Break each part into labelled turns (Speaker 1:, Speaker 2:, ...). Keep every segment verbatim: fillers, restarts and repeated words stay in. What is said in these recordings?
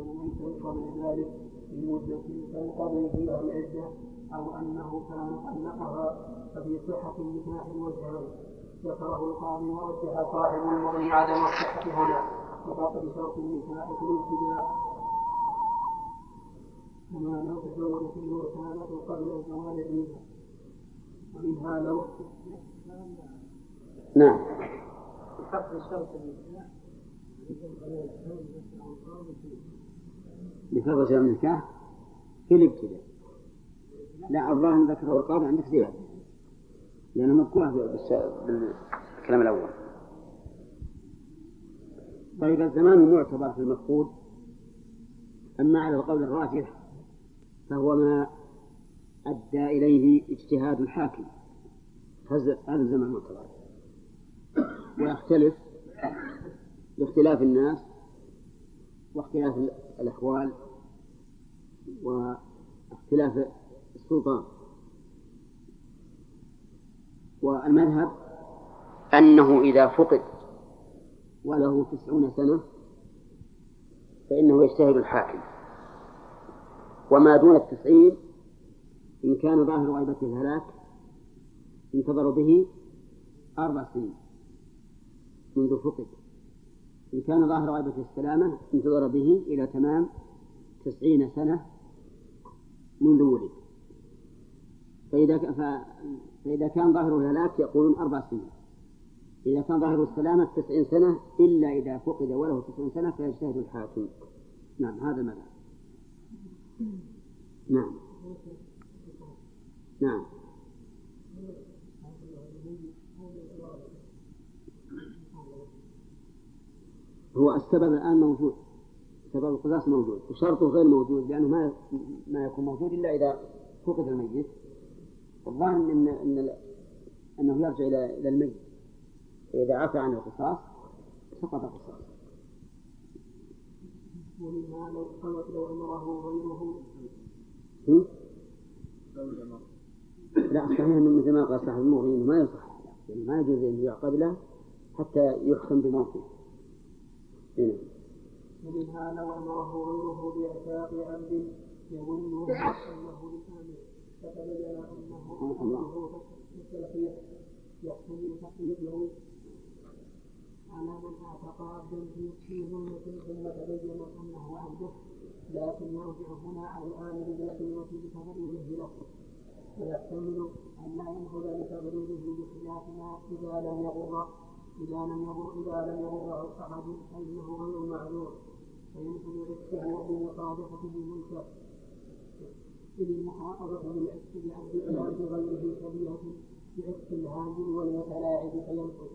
Speaker 1: ميتا قبل ذلك بمدة تنقضي فيها العدة أو أنه كان طلقها ففي صحة النكاح الوجهان. ذكره القاضي ورجح صاحب المغني عدم الصحة هنا وفقد شرط النكاح في الابتداء كما لو تزوجت المرتالة قبل الزواج منها. ومنها لو
Speaker 2: نعم
Speaker 1: فقد شرط النكاح
Speaker 2: بفرض شرط النكاح في الابتداء. لا الظاهر ذكره القاضي عندك زيادة لأنه مذكورة بالكلام الأول. طيب الزمان معتبر في المفقود، أما على القول الراجح فهو ما أدى إليه اجتهاد الحاكم، هذا الزمان معتبر، ويختلف باختلاف الناس واختلاف الأحوال واختلاف السلطان. والمذهب أنه إذا فقد وله تسعون سنة فإنه يجتهد الحاكم، وما دون التسعين إن كان ظاهر غيبته الهلاك انتظر به أربع سنين منذ فقد، إن كان ظاهر غيبته السلامة انتظر به إلى تمام تسعين سنة منذ ولد. فإذا, فإذا كان ظاهر الهلاك يقولون أربع سنين، إذا كان ظاهر السلامة تسعين سنة إلا إذا فقد وله تسعين سنة فيجتهد الحاكم. نعم هذا مذهب. نعم نعم هو السبب الآن موجود، سبب القصاص موجود وشرطه غير موجود لأنه ما ما يكون موجود إلا إذا فقد الميت. الظاهر إن إن أنه يرجع إلى إلى الميت، إذا عفى عن القصاص سقط القصاص.
Speaker 1: ومنها لو قالت لو أمره غيره
Speaker 2: لا صحيح من مثل ما قال صاحب المغني ما يصح، يعني ما يجوز أن يعقد له حتى يحكم بموته.
Speaker 1: ومنها لو أمره غيره بإعتاق عبد يظن أنه للآمر فتبين أنه أنه مستلقيه يحتمل تقييده على من أعتق عبدا في ظلمة ثم تبين أنه عبده، لكن يرجع هنا على الآمر بالقيمة بتغريره له، ويحتمل أن لا ينفذ لتغريره بخلاف ما إذا لم يغر إذا لم يغر إذا لم يغره أحد فإنه غير معذور فينفذ عتقه بمصادقته ملكه، إذ المخاطبة بالعتق بعبد غيره شبيهة بعتق الهاجر والمتلاعب فينفذ.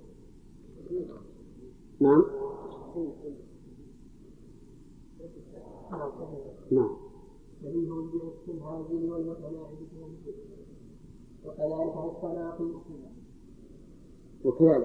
Speaker 2: نعم نعم
Speaker 1: شبيه بعتق الهاجر والمتلاعب فينفذ. وكذلك الطلاق
Speaker 2: وكذلك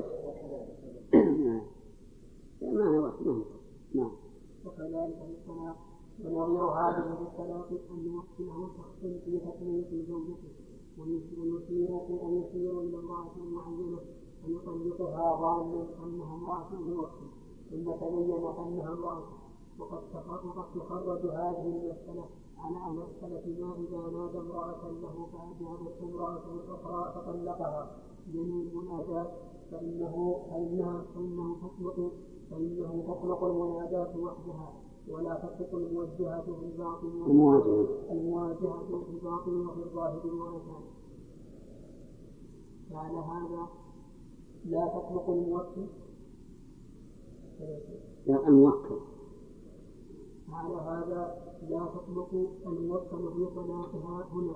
Speaker 2: معنى واحد نعم
Speaker 1: وكذلك الطلاق. ونظير هذه بالطلاق أن يوكله شخص في تطليق زوجته ويشير أن يشير إلى امرأة معينة فيطلقها ظانا أنها امرأة بوحده ثم تبين أنها امرأة. وقد تخرج هذه المسألة على مسألة ما إذا نادى امرأة له فأجابت امرأة أخرى فطلقها جميع المنادات فإنه فإنها فإنه تطلق فإنه تطلق المنادات وحدها ولا تطلق الموجهة في الباطن المواجهة في الباطن وفي الظاهر والمكان. فعلى هذا لا تطلق الموكل
Speaker 2: لا الموكل
Speaker 1: على هذا لا تطلق الموكل في طلاقها هنا.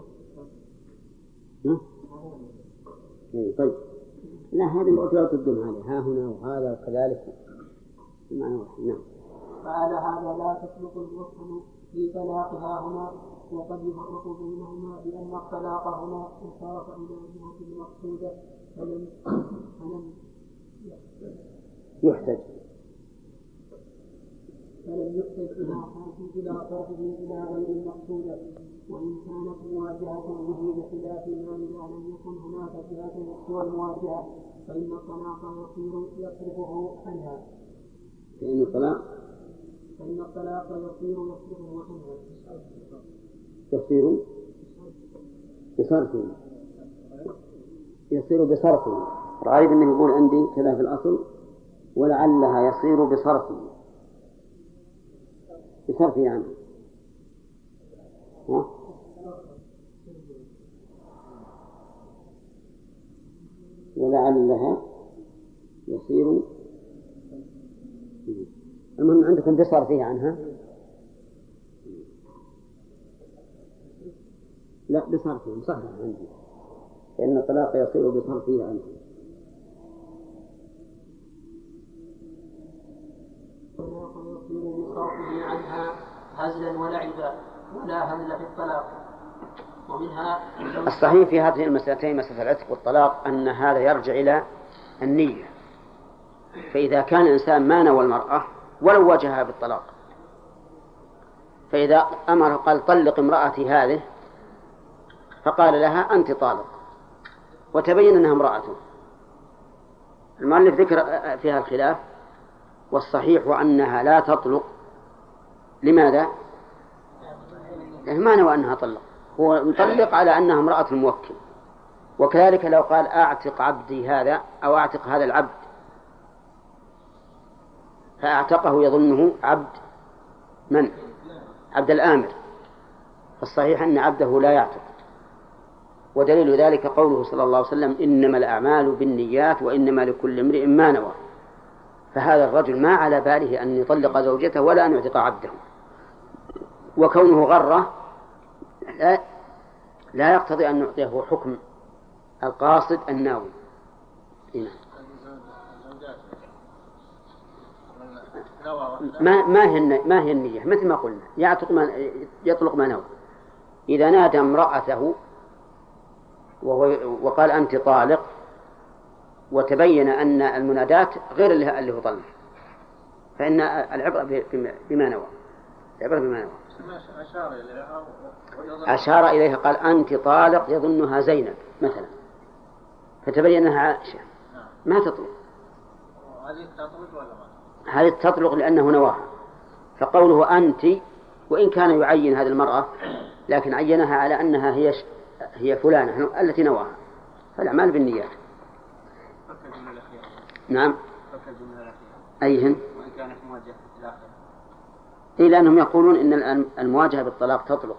Speaker 2: طيب لا هذه الأخرى تدل عليه ها هنا وهذا وكذلك معنى واحد. نعم
Speaker 1: فعلى هذا لا تطلق الموكل في طلاقها هنا. وقد يفرق بينهما بأن الطلاق هنا انصرف إلى الجهة المقصودة فلم فلم
Speaker 2: يحتج
Speaker 1: فلم يحتج إلى صرفه إلى صرفه إلى غير المقصودة. وإن كانت مواجهة به بخلاف ما إذا لم يكن هناك جهة سوى المواجهة فإن الطلاق يصير يصرفه عنها.
Speaker 2: فإن الطلاق
Speaker 1: فإن الطلاق يصير يصرفه وحنها
Speaker 2: يصير بصرفه يصير بصرفه. رأيت أنه يقول عندي كذا في الأصل ولعلها يصير بصرفه بصرفه يعني ها؟ ولعلها يصير المهم عندكم بصرفه عنها لا بصرفه صحيح عندي فإن الطلاق يصير بصرفه عنها.
Speaker 1: الطلاق يصير بصرفه عنها هزلا ولعبا ولا هزل في الطلاق. ومنها
Speaker 2: الصحيح في هذه المسألتين مسألة العتق والطلاق أن هذا يرجع إلى النية. فإذا كان الإنسان ما نوى المرأة ولو واجهها بالطلاق فإذا أمر قال طلق امرأتي هذه فقال لها أنت طالق وتبين أنها امرأته. المؤلف ذكر فيها الخلاف والصحيح أنها لا تطلق. لماذا؟ ما نوى أنها طلق هو مطلق على أنها امرأة الموكل. وكذلك لو قال أعتق عبدي هذا أو أعتق هذا العبد فأعتقه يظنه عبد من؟ عبد الآمر. فالصحيح أن عبده لا يعتق. ودليل ذلك قوله صلى الله عليه وسلم إنما الأعمال بالنيات وإنما لكل امرئ ما نوى. فهذا الرجل ما على باله أن يطلق زوجته ولا أن يعتق عبده. وكونه غرة لا, لا يقتضي أن نعطيه حكم القاصد الناوي. هنا. ما ما هي ما هي النية مثل ما قلنا يعتق ما يطلق ما نوى. إذا نادى امرأته وقال أنت طالق وتبين أن المنادات غير اللي هو طلق فإن العبرة بما نوى. العبرة بما نوى. أشار إليها قال أنت طالق يظنها زينب مثلا فتبين أنها عائشة ما تطلق.
Speaker 3: هذه تطلق ولا ما؟
Speaker 2: هذه تطلق لأنه نواها. فقوله أنت وإن كان يعين هذه المرأة لكن عينها على أنها هي هي فلانة التي نواها. فالأعمال بالنيات. نعم. أيهن؟
Speaker 3: وإن كانت موجهة الآخر.
Speaker 2: إيه لأنهم يقولون إن المواجهة بالطلاق تطلق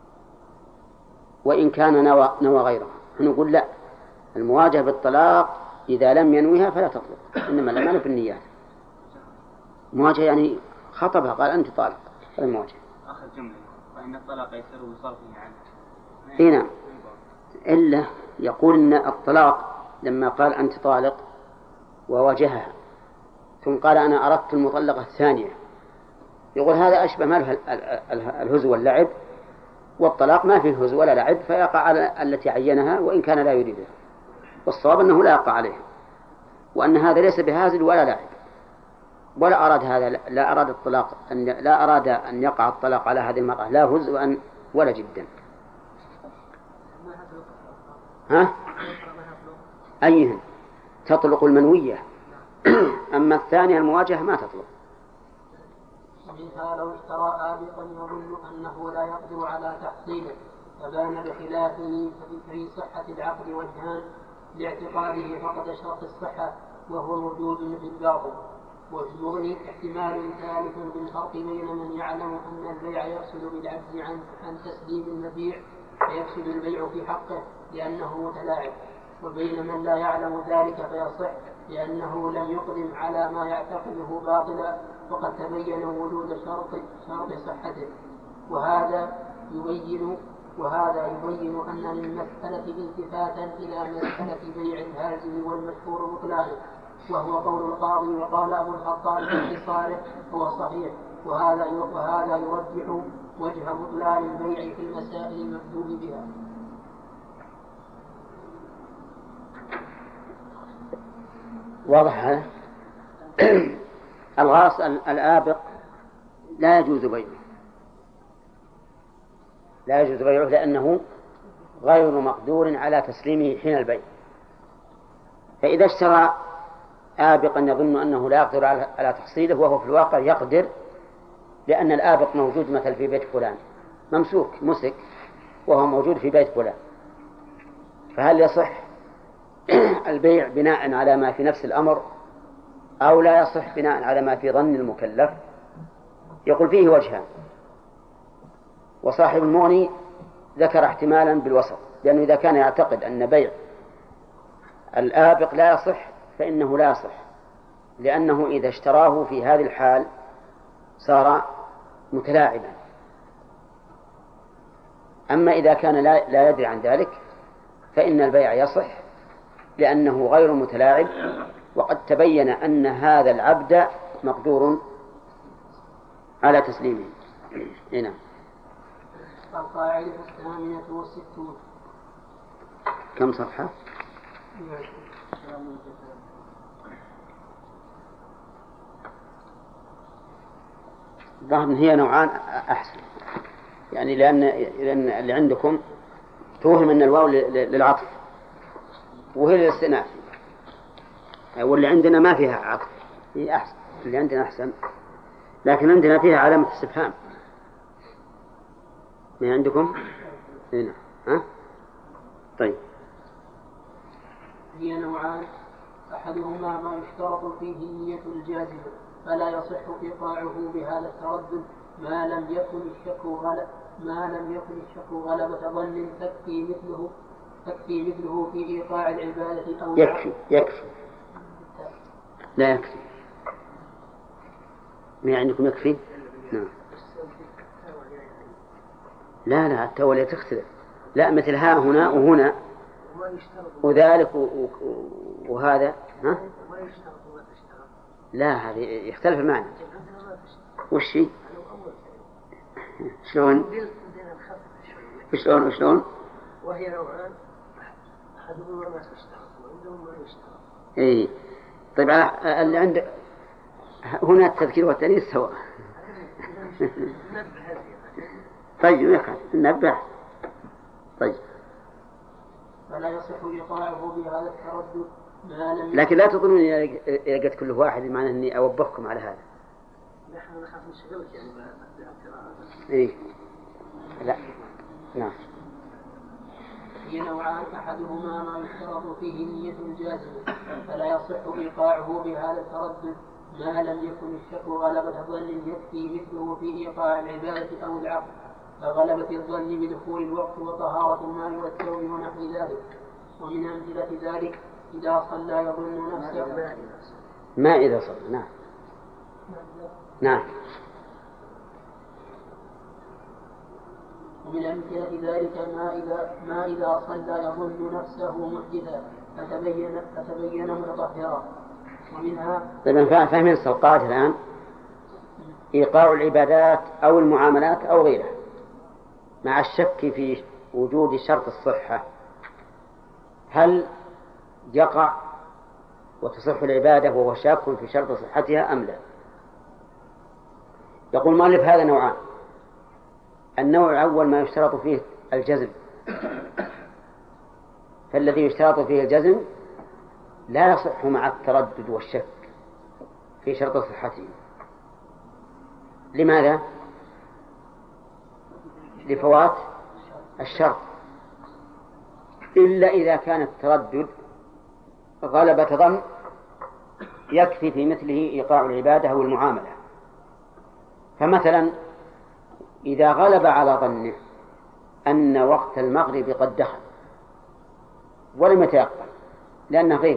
Speaker 2: وإن كان نوى نوى غيرها. نقول لا المواجهة بالطلاق إذا لم ينويها فلا تطلق إنما الأعمال بالنيات. مواجهة يعني خطبها قال أنت طالق هذا المواجهة.
Speaker 3: آخر جملة وإن الطلاق يصير بصرفه عنه.
Speaker 2: إيه نعم. إلا يقول إن الطلاق لما قال أنت طالق وواجهها ثم قال أنا أردت المطلقة الثانية يقول هذا أشبه ما له الهزو واللعب والطلاق ما فيه هزو ولا لعب فيقع على التي عينها وإن كان لا يريدها. والصواب أنه لا يقع عليه وأن هذا ليس بهازل ولا لعب ولا أراد هذا لا أراد الطلاق أن لا أراد أن يقع الطلاق على هذه المرأة لا هزوا ولا جدا. ها؟ أيهن تطلق المنوية أما الثانية المواجهة ما تطلق.
Speaker 1: ومنها لو اشترى آبقا يظن أنه لا يقدر على تحصيله فبان بخلافه في صحة العقد والدهان لاعتقاده فقد شرط الصحة وهو موجود في الباطل. ويغني احتمال ثالث بالفرق بين من يعلم أن البيع يفسد بالعجز عن عن تسليم المبيع فيفسد البيع في حقه لأنه متلاعب وبين من لا يعلم ذلك فيصح لأنه لم يقدم على ما يعتقده باطلا وقد تبين وجود شرط شرط صحته. وهذا يبين وهذا يبين أن للمسألة التفاتا إلى مسألة بيع الهازم والمشهور بطلانه وهو قول القاضي وقال أبو الخطاب في اختصاره هو صحيح. وهذا وهذا يرجح وجه بطلان البيع في المسائل المكتوب بها.
Speaker 2: واضح هذا؟ الغاص الآبق لا يجوز بيعه لا يجوز بيعه لأنه غير مقدور على تسليمه حين البيع. فإذا اشترى آبقا يظن أنه لا يقدر على تحصيله وهو في الواقع يقدر لأن الآبق موجود مثل في بيت فلان ممسوك مسك وهو موجود في بيت فلان، فهل يصح البيع بناء على ما في نفس الأمر أو لا يصح بناء على ما في ظن المكلف؟ يقول فيه وجهان، وصاحب المغني ذكر احتمالا بالوسط، لأنه إذا كان يعتقد أن بيع الآبق لا يصح فإنه لا يصح، لأنه إذا اشتراه في هذه الحال صار متلاعبا. أما إذا كان لا, لا يدري عن ذلك فإن البيع يصح لأنه غير متلاعب، وقد تبين أن هذا العبد مقدور على تسليمه. هنا
Speaker 1: القاعدة الثامنة والستون.
Speaker 2: كم صفحة؟ ظاهر هي نوعان أحسن، يعني لأن, لأن اللي عندكم توهم أن الواو للعطف وهي للاستئناف، واللي عندنا ما فيها عطف، هي أحسن، اللي عندنا أحسن، لكن عندنا فيها علامة استفهام. ما عندكم هنا ها؟ طيب
Speaker 1: هي نوعان، أحدهما ما يشترط فيه نية الجازم فلا يصح إيقاعه بهذا التردد ما لم يكن الشك غلب ما لم يكن الشك غلبة ظن تكفي مثله تكفي مثله في إيقاع العبادة أو
Speaker 2: يكفي يكفي لا يكفي. ما عندكم يكفي؟ نعم. لا لا التولية تختلف، لا مثل ها هنا وهنا وذلك وهذا ها؟ لا هذه يختلف المعنى. وش هي؟ شلون؟ شلون وشلون؟
Speaker 1: وهي نوعان، أحدهما ما تشترط وعندهم ما يشترط.
Speaker 2: إيه طيب اللي عند هنا التذكير والتأنيث سواء. طيب يخل ننبه. طيب
Speaker 1: فلا يصح إيقاعه بهذا التردد ما لم.
Speaker 2: لكن لا تظنون إذا قلت كل واحد بمعنى أني أوبخكم على هذا.
Speaker 1: نحن نخاف من شغلك يعني ما.
Speaker 2: إيه لا نعم.
Speaker 1: هي نوعان، أحدهما ما يشترط فيه نية الجازم فلا يصح إيقاعه بهذا التردد ما لم يكن الشك غلبة ظن يكفي مثله في إيقاع العبادة أو العقل، فغلبة الظن بدخول الوقت وطهارة الماء والثوب ونحو ذلك. ومن أمثلة ذلك إذا صلى يظن نفسه
Speaker 2: ما إذا صلى. نعم نعم.
Speaker 1: ومن أمثلة ذلك ما إذا ما إذا صلى يظن نفسه محدثا فتبين فتبين متطهرا. ومنها
Speaker 2: طيب فاهمين القاعدة الآن؟ إيقاع العبادات أو المعاملات أو غيرها مع الشك في وجود شرط الصحة، هل يقع وتصح العبادة وهو شاك في شرط صحتها أم لا؟ يقول المؤلف هذا نوعان. النوع الأول ما يشترط فيه الجزم، فالذي يشترط فيه الجزم لا يصح مع التردد والشك في شرط صحته. لماذا؟ لفوات الشرط، إلا إذا كان التردد غلبة ظن يكفي في مثله إيقاع العبادة أو المعاملة. فمثلا إذا غلب على ظنه أن وقت المغرب قد دخل ولم يتيقن لأنه غيب،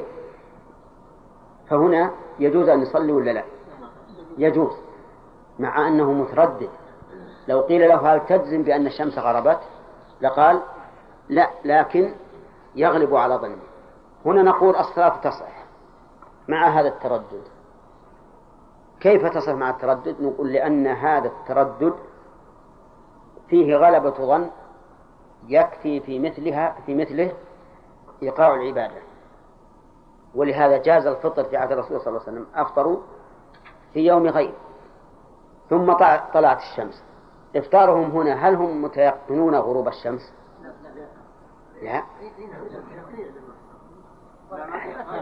Speaker 2: فهنا يجوز أن يصلي ولا لا؟ يجوز، مع أنه متردد. لو قيل له هل تجزم بأن الشمس غربت لقال لا، لكن يغلب على ظنه. هنا نقول الصلاة تصح مع هذا التردد. كيف تصح مع التردد؟ نقول لأن هذا التردد فيه غلبة ظن يكفي في مثلها في مثله إيقاع العبادة. ولهذا جاز الفطر في عهد الرسول صلى الله عليه وسلم، أفطروا في يوم غيب ثم طلعت الشمس. إفطارهم هنا هل هم متيقنون غروب الشمس؟ لا،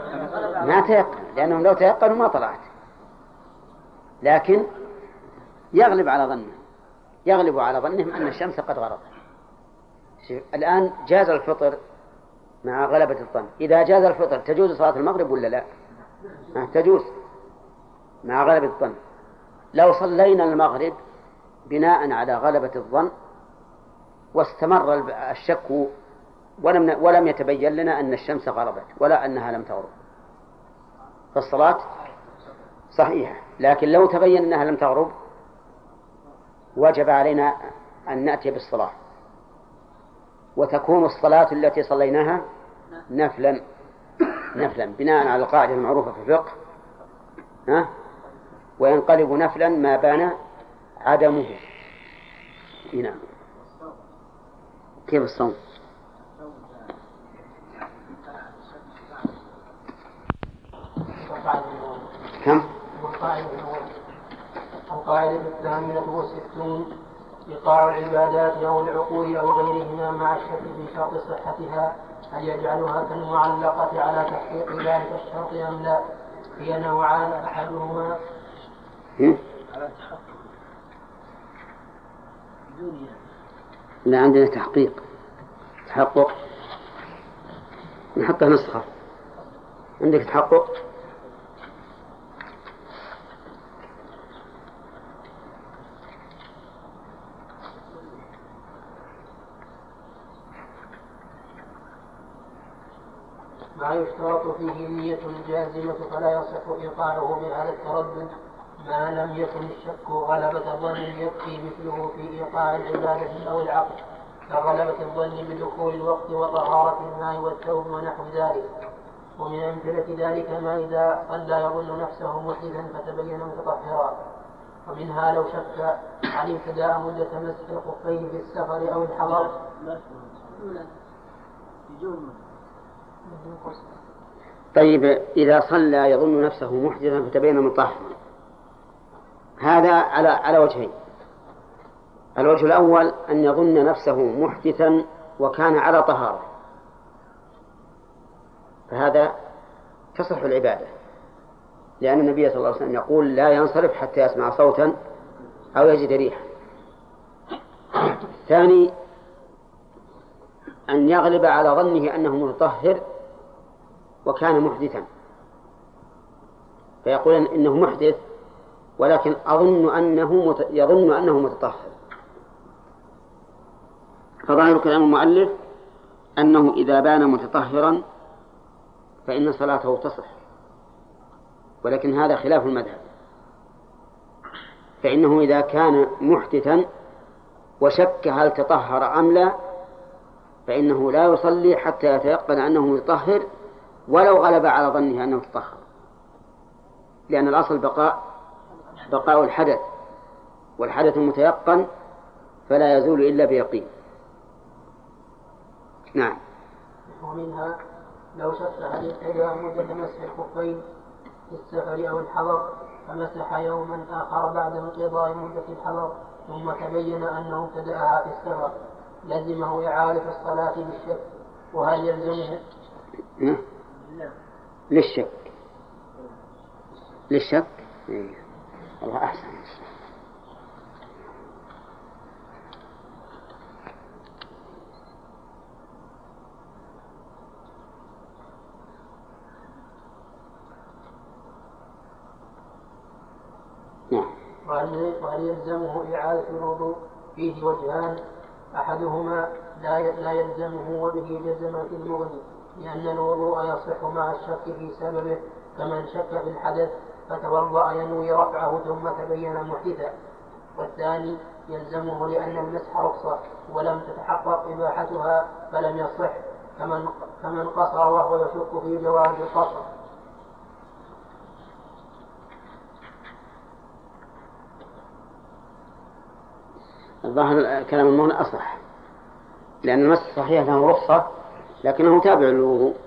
Speaker 2: ما تيقن، لأنهم لو تيقنوا ما طلعت، لكن يغلب على ظنه يغلب على ظنهم أن الشمس قد غربت. الآن جاز الفطر مع غلبة الظن. إذا جاز الفطر تجوز صلاة المغرب ولا لا؟ تجوز مع غلبة الظن. لو صلينا المغرب بناء على غلبة الظن واستمر الشك ولم ولم يتبين لنا أن الشمس غربت ولا أنها لم تغرب فالصلاة صحيحة. لكن لو تبين أنها لم تغرب وجب علينا أن نأتي بالصلاة، وتكون الصلاة التي صليناها نفلا نفلا بناء على القاعدة المعروفة في الفقه، ها؟ وينقلب نفلا ما بان عدمه. نعم. كيف الصوم؟ كم؟
Speaker 1: القاعدة الثامنة والستون: إيقاع العبادات أو العقول أو غيرهما مع الشك في شرط صحتها هل يجعلها كالمعلقة على تحقيق ذلك الشرط أم لا؟ هي نوعان: أحدهما
Speaker 2: على تحقق. لا عندنا تحقيق تحقق نحطها نسخة. عندك تحقق؟
Speaker 1: ما يشترط فيه نية جازمة فلا يصح إيقاعه بهذا التردد ما لم يكن الشك غلبة الظن يكفي مثله في إيقاع العبادة أو العقل كغلبة الظن بدخول الوقت وطهارة الماء والثوب ونحو ذلك. ومن أمثلة ذلك ما إذا صلى يظن نفسه محدثا فتبين متطهرا. ومنها لو شك عن ابتداء مدة مسح الخفين في السفر أو الحضر.
Speaker 2: طيب إذا صلى يظن نفسه محدثا فتبين مطهرا، هذا على على وجهين. الوجه الأول أن يظن نفسه محدثا وكان على طهارة، فهذا تصح العبادة، لأن النبي صلى الله عليه وسلم يقول لا ينصرف حتى يسمع صوتا أو يجد ريحا. ثاني أن يغلب على ظنه أنه متطهر وكان محدثا، فيقول إنه محدث ولكن أظن أنه مت... يظن أنه متطهر. فظاهر كلام المؤلف أنه إذا بان متطهرا فإن صلاته تصح، ولكن هذا خلاف المذهب، فإنه إذا كان محدثا وشك هل تطهر أم لا فإنه لا يصلي حتى يتيقن أنه متطهر ولو غلب على ظنه أنه تطهر، لأن الأصل بقاء بقاء الحدث، والحدث متيقن فلا يزول إلا بيقين. نعم.
Speaker 1: ومنها لو شك هل ابتداء مدة مسح الخفين في السفر أو الحضر فمسح يوما آخر بعد انقضاء مدة الحضر ثم تبين أنه ابتدأها في السفر لزمه إعادة الصلاة بالشك. وهل يلزمه
Speaker 2: للشك للشك الله أحسن.
Speaker 1: وهل يلزمه إعادة الوضوء؟ فيه وجهان: أحدهما لا يلزمه وبه جزم في المغني، لأن الوضوء يصح مع الشك في سببه كمن شك في الحدث فتوضأ ينوي رفعه ثم تبين محدثا. والثاني يلزمه لأن المسح رخصة ولم تتحقق إباحتها فلم يصح كمن كمن قصر وهو يشك في جواز القصر.
Speaker 2: الظاهر كلام المغني أصح، لأن المسح صحيح له رخصة لكنه تابع للوضوء.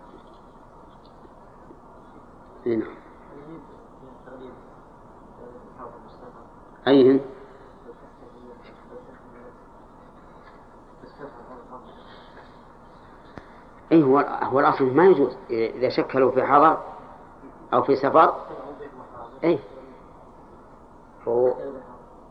Speaker 2: هنا أيهن؟ أي هو هو الأصل ما يجوز إذا شكلوا في حضر أو في سفر. أي هو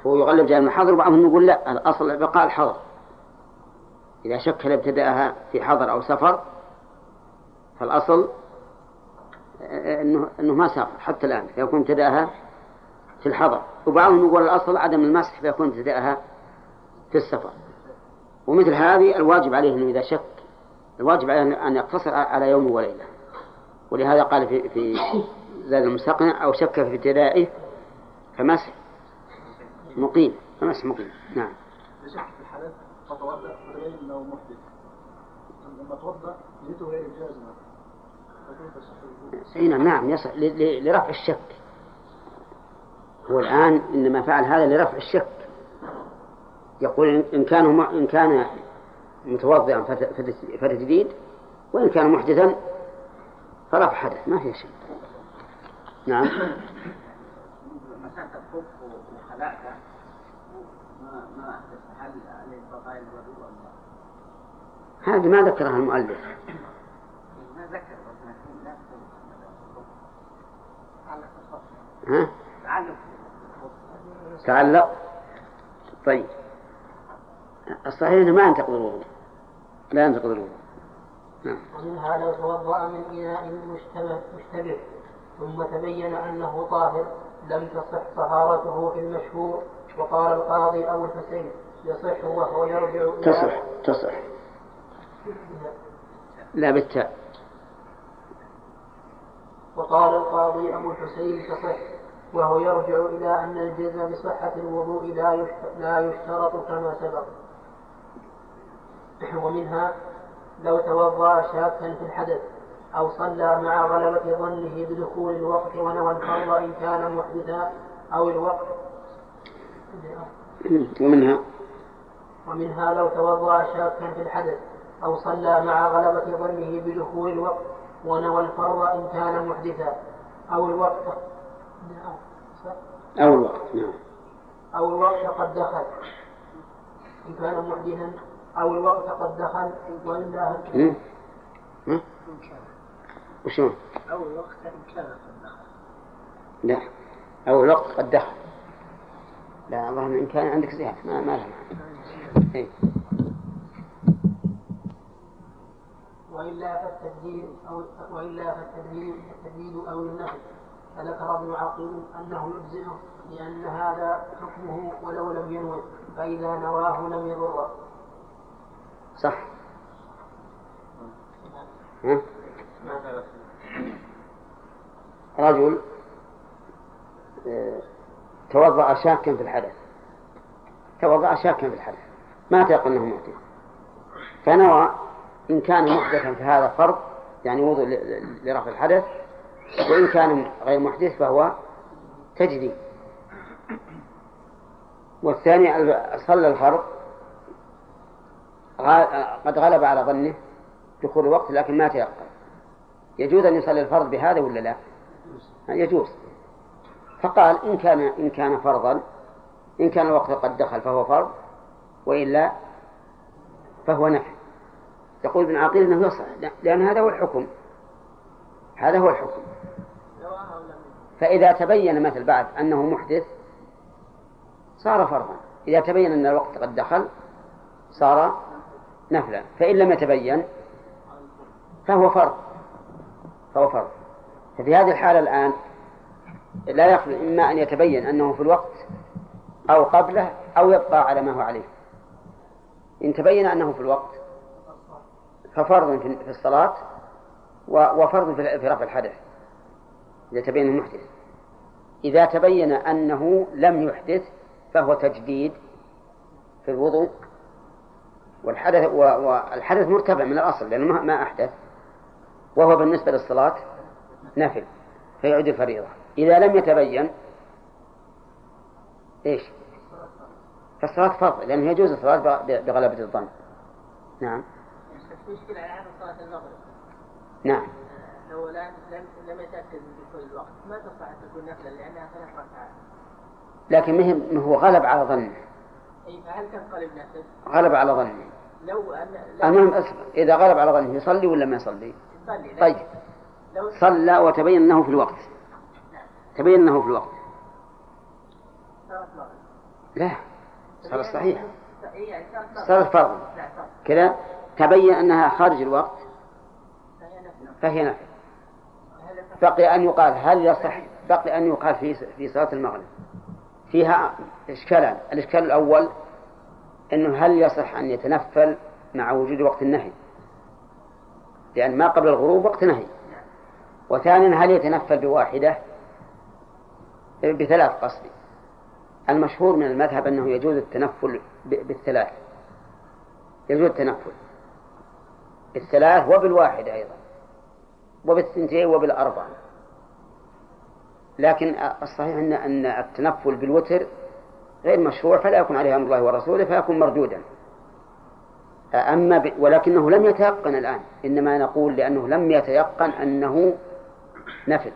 Speaker 2: فهو يغلب جانب الحظر، وبعضهم يقول لا، الأصل بقاء الحظر. إذا شك هل ابتدأها في حضر أو سفر فالأصل إنه, إنه ما سافر حتى الآن، فيكون ابتدأها في الحضر. وبعضهم يقول الأصل عدم المسح، فيكون ابتدأها في السفر. ومثل هذه الواجب عليه أنه إذا شك، الواجب عليه أن يقتصر على يوم وليلة. ولهذا قال في, في زاد المستقنع: أو شك في ابتدائه فمسح مقيم، فمسح مقيم. نعم.
Speaker 1: يشك في الحدث فتوضأ فتبين أنه محدث، لما توضأ نيته غير جازمة.
Speaker 2: أي نعم يصح لرفع الشك. هو الآن إنما فعل هذا لرفع الشك. يقول إن كان إن كان متوضئا فتجديد، وإن كان محدثا فرفع حدث، ما في شيء. نعم.
Speaker 3: مسألة الخف وخلعته ما ما تستحل عليه بقايا الوضوء ولا؟
Speaker 2: هذا ما ذكرها المؤلف.
Speaker 3: ما ذكر لا
Speaker 2: ها؟ تعلق. طيب الصحيح أنه ما ينتقض الوضوء، لا ينتقض الوضوء. نعم.
Speaker 4: ومنها لو توضأ من إناء مشتبه مشتبه ثم تبين أنه طاهر لم تصح طهارته في المشهور. وقال القاضي أبو الحسين: يصح وهو يرجع إلى
Speaker 2: تصح تصح لا بالتاء.
Speaker 4: وقال القاضي أبو الحسين: تصح وهو يرجع إلى أن الجزم بصحة الوضوء لا يشترط كما سبق. ومنها لو توضأ شاكا في الحدث أو صلى مع غلبة ظنه بدخول الوقت ونوى الفرض إن كان محدثا أو الوقت.
Speaker 2: ومنها
Speaker 4: ومنها لو توضأ شاكا في الحدث أو صلى مع غلبة ظنه بدخول الوقت ونوى الفرض إن كان محدثا أو الوقت
Speaker 2: أو الوقت نعم
Speaker 4: أو الوقت قد دخل إن كان محدثا أو الوقت قد دخل وإلا
Speaker 2: ها؟ وشون؟
Speaker 4: أو الوقت إن كان قد دخل.
Speaker 2: لا أو الوقت قد دخل. لا اللهم إن كان عندك زيادة ما ما لها إيه.
Speaker 4: وإلا فالتبديل أو وإلا فالتبديل التبديل أو النفي. فذكر ابن عقيل أنه يجزئه لأن هذا حكمه ولو لم ينوي، فإذا نواه لم يضره.
Speaker 2: صح. ها؟ رجل توضأ شاكا في الحدث توضأ شاكا في الحدث ما تيقن أنه محدث، فنوى إن كان محدثا فهذا فرض يعني وضوء لرفع الحدث، وإن كان غير محدث فهو تجديد. والثاني صلى الفرض قد غلب على ظنه دخول الوقت لكن ما تيقن، يجوز أن يصلي الفرض بهذا ولا لا؟ يجوز. فقال إن كان إن كان فرضا إن كان الوقت قد دخل فهو فرض، وإلا فهو نفي. يقول ابن عقيل أنه يصح لأن هذا هو الحكم هذا هو الحكم فإذا تبين مثل بعد أنه محدث صار فرضا، إذا تبين أن الوقت قد دخل صار نفلا، فإن لم يتبين فهو فرض فهو فرض. ففي هذه الحالة الآن لا يخلو إما أن يتبين أنه في الوقت أو قبله أو يبقى على ما هو عليه. إن تبين أنه في الوقت ففرض في الصلاة وفرض في رفع الحدث إذا تبين المحدث. إذا تبين أنه لم يحدث فهو تجديد في الوضوء، والحدث والحدث مرتفع من الأصل لأنه ما أحدث، وهو بالنسبة للصلاة نفل فيعيد الفريضة. إذا لم يتبين إيش؟ فالصلاة فرض لأنه يجوز الصلاة بغلبة الظن. نعم.
Speaker 4: مشكلة على هذا صلاة المغرب.
Speaker 2: نعم.
Speaker 4: لو لم لم يتأكد من دخول الوقت ما تصح تكون نفلا لأنها ثلاث ركعات.
Speaker 2: لكن مهم هو غلب على ظنه.
Speaker 4: أي فهل تنقلب نفسه؟
Speaker 2: غلب على ظنه.
Speaker 4: لو أن
Speaker 2: المهم أسف إذا غلب على ظنه يصلي ولا ما يصلي؟
Speaker 4: يصلي.
Speaker 2: طيب. صلى وتبين أنه في الوقت. تبين أنه في الوقت. لا صار صحيح، صار فرض كذا تبين أنها خارج الوقت فهي نفل. بقي أن يقال هل يصح، بقي أن يقال في في صلاة المغرب فيها إشكالان. الإشكال الأول أنه هل يصح أن يتنفل مع وجود وقت النهي، لأن ما قبل الغروب وقت نهي. وثانيا هل يتنفل بواحدة بثلاث قصدي. المشهور من المذهب أنه يجوز التنفل بالثلاث، يجوز التنفل بالثلاث وبالواحدة أيضا وبالثنتين وبالأربع. لكن الصحيح أن أن التنفل بالوتر غير مشروع، فلا يكون عليه أمر الله ورسوله فيكون مردودا. أما ب... ولكنه لم يتيقن الآن، إنما نقول لأنه لم يتيقن أنه نفل.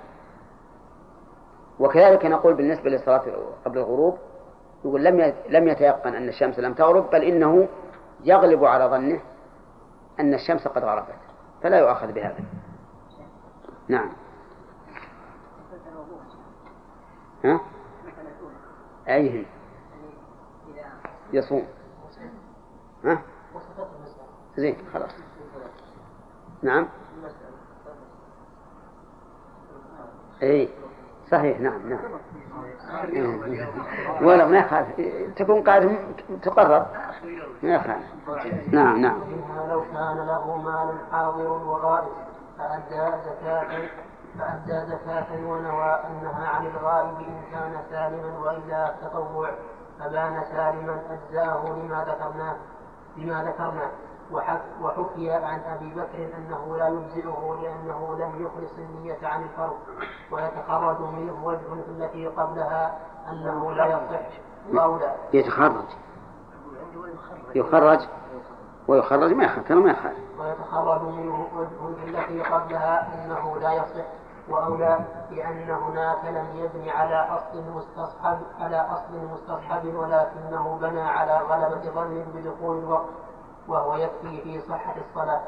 Speaker 2: وكذلك نقول بالنسبة للصلاة قبل الغروب، يقول لم ي... لم يتيقن أن الشمس لم تغرب، بل إنه يغلب على ظنه أن الشمس قد غربت، فلا يؤخذ بهذا. نعم. ها؟ أيهم يصوم. ها؟ زين خلاص. نعم. أي صحيح. نعم نعم. ولا ما يخالف تكون قاعد تقرر ما يخالف. نعم نعم.
Speaker 4: لو كان له مال حاضر وغائب فأدى زكاة فأدى زكاة ونوى أنها عن الغائب إن كان سالما، وإلا تطوع فبان سالما أجزاه لما ذكرناه لما ذكرناه. وحكي عن أبي بكر أنه لا يجزئه لأنه لم يخلص النية عن الفرض، ويتخرج منه وجه التي قبلها أنه لا يصح وأولى.
Speaker 2: يتخرج يخرج ويخرج ما يخرج ما يخرج
Speaker 4: ويتخرج منه وجه التي قبلها أنه لا يصح وأولى، لأن هناك لم يبني على أصل مستصحب على أصل مستصحب ولكنه بنى على غلبة ظن بدخول الوقت، وهو يكفي في صحة الصلاة.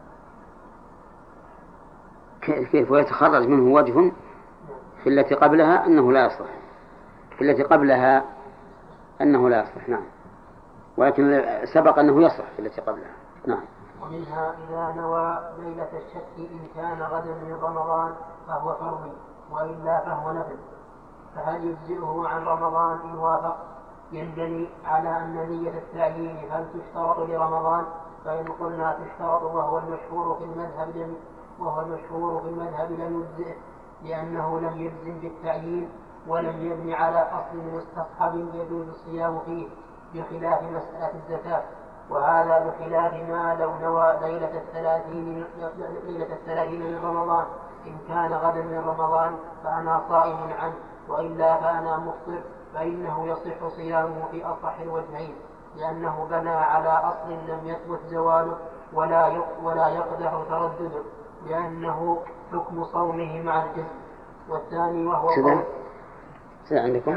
Speaker 2: كيف؟ ويتخرج منه وجه في التي قبلها أنه لا يصح، في التي قبلها أنه لا يصح. نعم. ولكن سبق أنه يصح في التي قبلها. نعم.
Speaker 4: ومنها إذا نوى ليلة الشك إن كان غدا من رمضان فهو فرضي، وإلا فهو نفل. فهل يجزئه عن رمضان إن وافق؟ ينبني على أن نية التعيين هل تشترط لرمضان؟ فإن قلنا تشترط وهو المشهور في المذهب لم وهو المشهور في المذهب لم يجزئه، لأنه لم يجزم بالتعيين ولم يبني على أصل مستصحب يجوز الصيام فيه، بخلاف مسألة الزكاة. وهذا بخلاف ما لو نوى ليلة الثلاثين ليلة الثلاثين من رمضان إن كان غدا من رمضان فأنا صائم عنه، وإلا فأنا مفطر، فإنه يصح صيامه في أصح الوجهين، لأنه بنى على أصل لم يثبت زواله ولا ولا يقدح تردده، لأنه حكم صومه مع الجزم. والثاني وهو
Speaker 2: سيدا سيدا عندكم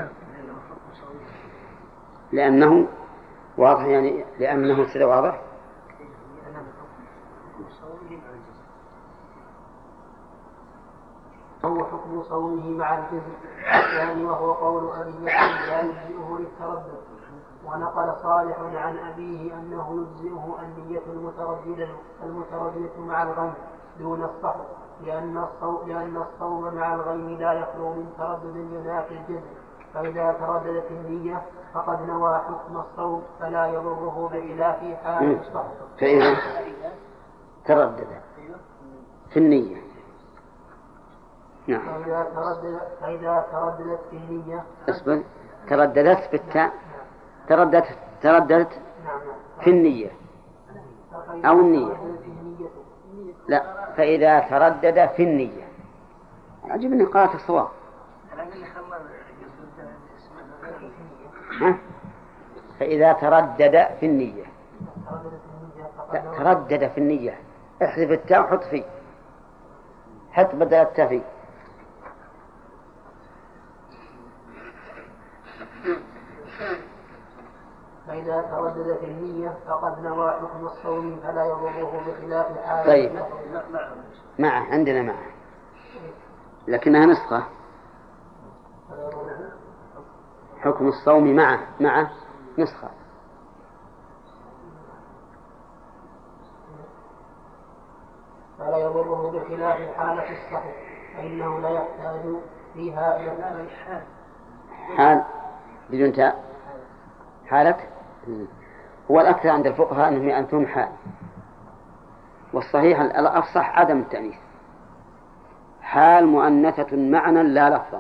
Speaker 2: لأنه واضح، يعني لأنه سيدا واضح.
Speaker 4: هو حكم صومه مع الجزم. الثاني وهو قول أبي بكر لا يجزئه للتردد. ونقل صالح عن أبيه أنه يجزئه النية المترددة المترددة مع الغيم دون الصحر، لأن الصوم لأن الصوم مع الغيم لا يخلو من تردد ينافي الجزم، فإذا ترددت النية فقد نوى حكم الصوم فلا يضره بخلاف حال الصحر.
Speaker 2: فإذا تردد في النية. نعم.
Speaker 4: فإذا ترددت فإذا ترددت في النية
Speaker 2: اصبر ترددت بالتاء ترددت ترددت في النية أو النية. لا، فإذا تردد في النية. عجب أني قرأت الصواب. ها؟ فإذا تردد في النية. تردد في النية، احذف التاء وحط فيه، حط بدل التاء فيه.
Speaker 4: فإذا تردد في النية فقد نوى حكم الصوم فلا يضره بخلاف حال.
Speaker 2: طيب معه عندنا معه لكنها نسخة حكم الصوم معه مع نسخة.
Speaker 4: فلا يضره بخلاف الحالة الصحيح فإنه لا يحتاج فيها إلى
Speaker 2: حال بدون تاء حالة. هو الأكثر عند الفقهاء أنهم يأنثون حال، والصحيح الأفصح عدم التأنيث. حال مؤنثة معنى لا لفظا.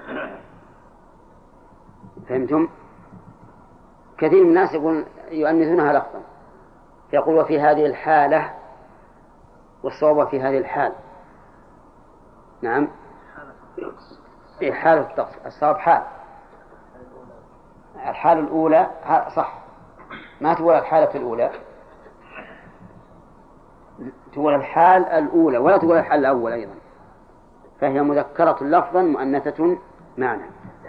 Speaker 2: فهمتم؟ كثير من الناس يقول يؤنثونها لفظا، يقول وفي هذه الحالة، والصواب في هذه الحال. نعم، في حالة الطقس الصواب حال. الحالة الأولى صح، ما تقول الحالة الأولى، تقول الحال الأولى ولا تقول الحال الأول أيضا، فهي مذكرة لفظا مؤنثة معنى.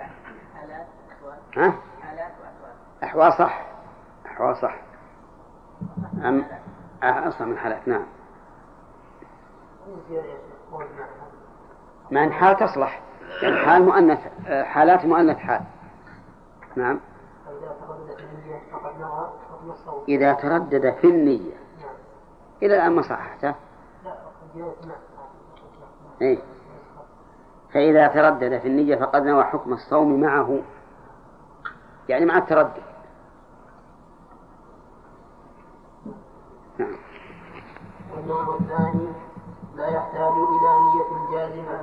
Speaker 2: ها؟ أحوال صح، أحوال صح. أم أصلا من حالات. نعم، مع أن حال تصلح، يعني حال مؤنث، حالات مؤنث حال. نعم، إذا تردد في النية. إلى الآن ما صححته. إيه؟ فإذا تردد في النية فقد نوى حكم الصوم معه، يعني مع التردد. نعم.
Speaker 4: والنوع الثاني لا يحتاج إلى نية جازمة.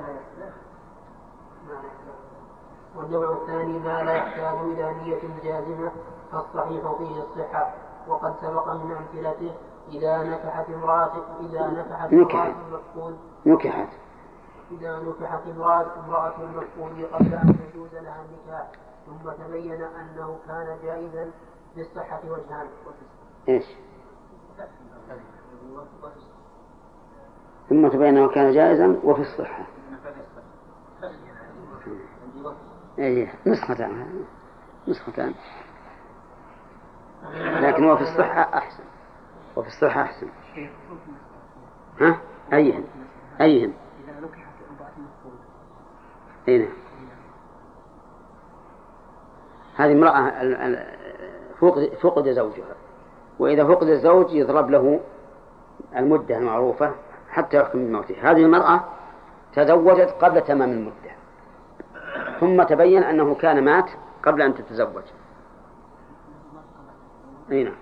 Speaker 4: والنوع الثاني ما لا يحتاج إلى نية جازمة، فالصحيح فيه الصحة، وقد سبق من أمثلته إذا نكحت امرأة إذا نكحت امرأة المفقود
Speaker 2: نكحت
Speaker 4: إذا نكحت امرأة امرأة المفقود قبل أن يجوز لها النكاح، ثم تبين أنه كان جائزا بالصحة وجهان.
Speaker 2: إيش؟ ثم تبين أنه كان جائزا وفي الصحة. إيه، نسختان نسختان لكن هو في الصحة أحسن، وفي الصحة أحسن. ها؟ أيهن أيهن
Speaker 1: إذا نكحت امرأة المفقود.
Speaker 2: أين هذه امرأة فقد فقد زوجها، وإذا فقد الزوج يضرب له المدة المعروفة حتى يحكم بموته. هذه المرأة تزوجت قبل تمام المدة، ثم تبين أنه كان مات قبل أن تتزوج. أين؟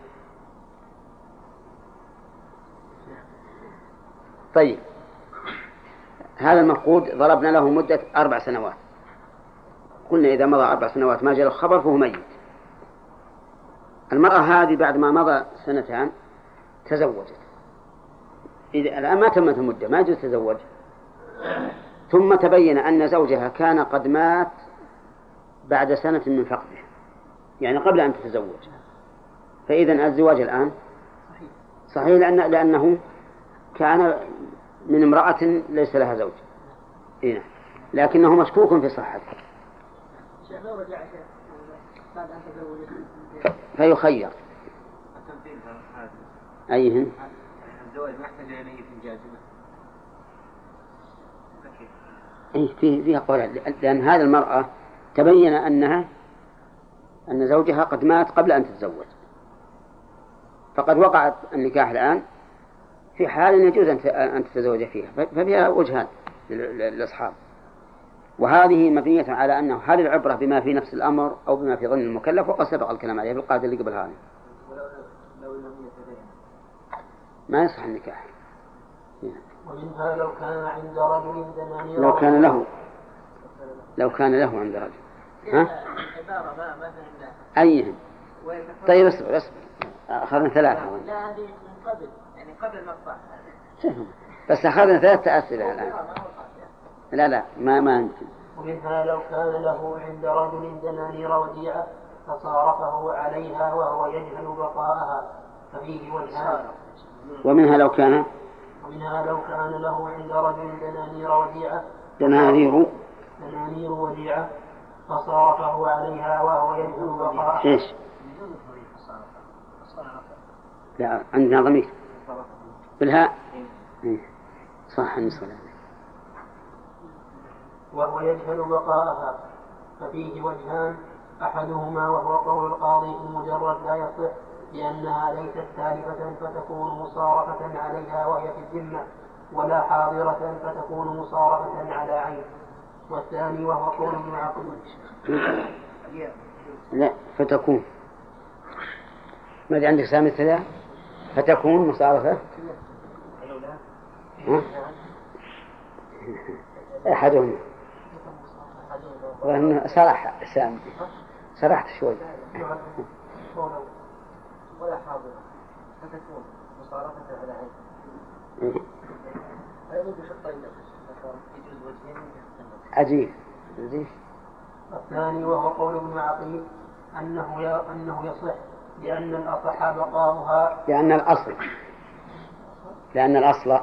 Speaker 2: طيب، هذا المفقود ضربنا له مدة أربع سنوات، قلنا إذا مضى أربع سنوات ما جاء له خبر فهو ميت. المرأة هذه بعد ما مضى سنتان تزوجت، إذا الآن ما تمت المدة ما يجوز تزوج، ثم تبين أن زوجها كان قد مات بعد سنة من فقده، يعني قبل أن تتزوج، فإذن الزواج الآن صحيح لأن لأنه كان من امرأة ليس لها زوج. إيه؟ لكنه مشكوك في صحته، فيخير. أيهن؟
Speaker 3: الزواج ما يحتاج إلى نية جازمة.
Speaker 2: إيه، فيه فيها قول، لأن هذه المرأة تبين أنها أن زوجها قد مات قبل أن تتزوج، فقد وقعت النكاح الآن في حال يجوز أن تتزوج فيها، ففيها وجهان للأصحاب. وهذه مبنية على أنه هل العبرة بما في نفس الأمر أو بما في ظن المكلف، وقد سبق الكلام عليه في القاعدة اللي قبل هذه. ما يصح النكاح.
Speaker 4: ومنها لو كان عند رجل دنانير،
Speaker 2: لو كان له لو كان له عند رجل. ها؟ أيهم؟ طيب اصبر اصبر، أخذنا ثلاثة.
Speaker 3: لا، هذه من قبل، يعني قبل المقطع.
Speaker 2: بس أخذنا ثلاثة أسئلة الآن. لا لا ما ما يمكن.
Speaker 4: ومنها لو كان له عند رجل دنانير وديعة فصارفه عليها وهو يجهل بقاءها، ففيه وجهان.
Speaker 2: ومنها لو كان
Speaker 4: ومنها لو كان له عند رجل دنانير وديعة
Speaker 2: دنانير
Speaker 4: دنانير وديعة فصارفه عليها وهو يجهل بقاءها.
Speaker 2: إيش؟ لا، عندنا ضمير بالهاء. إيه. صح النصف.
Speaker 4: وهو يجهل بقاءها، ففيه وجهان. أحدهما وهو قول القاضي المجرد لا يصح لأنها ليست تالفة فتكون مصارفة عليها وهي في الذمة، ولا حاضرة فتكون مصارفة على عين. والثاني وهو قول ابن عقيل.
Speaker 2: لا فتكون ماذا عندك سامي الثلاث فتكون مصارفة أحدهم وأنه صرح سامي صرحت شوي
Speaker 3: ولا حاضرة فتكون مصارفة على عين. أيضا بشرطين يجوز وجهين.
Speaker 2: عجيب عجيب.
Speaker 4: الثاني وهو قول ابن عقيل أنه أنه يصح لأن الأصح بقاؤها
Speaker 2: لأن الأصل لأن الأصل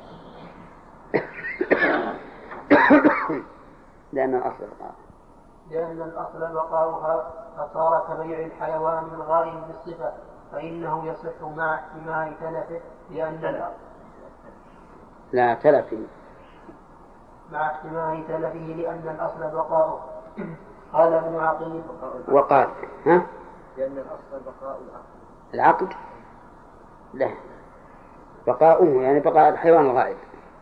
Speaker 2: لأن الأصل بقاؤها
Speaker 4: لأن الأصل بقاؤها فصار كبيع الحيوان الغائب بالصفة فإنه يصح مع احتمال تلفه لأن الأصل
Speaker 2: لا تلف
Speaker 4: مع احتمال تلفه لأن الأصل بقاؤه. قال ابن عقيل
Speaker 2: وقال ها
Speaker 3: لأن الأصل بقاء العقد.
Speaker 2: العقد لا بقاؤه يعني بقاء الحيوان الغائب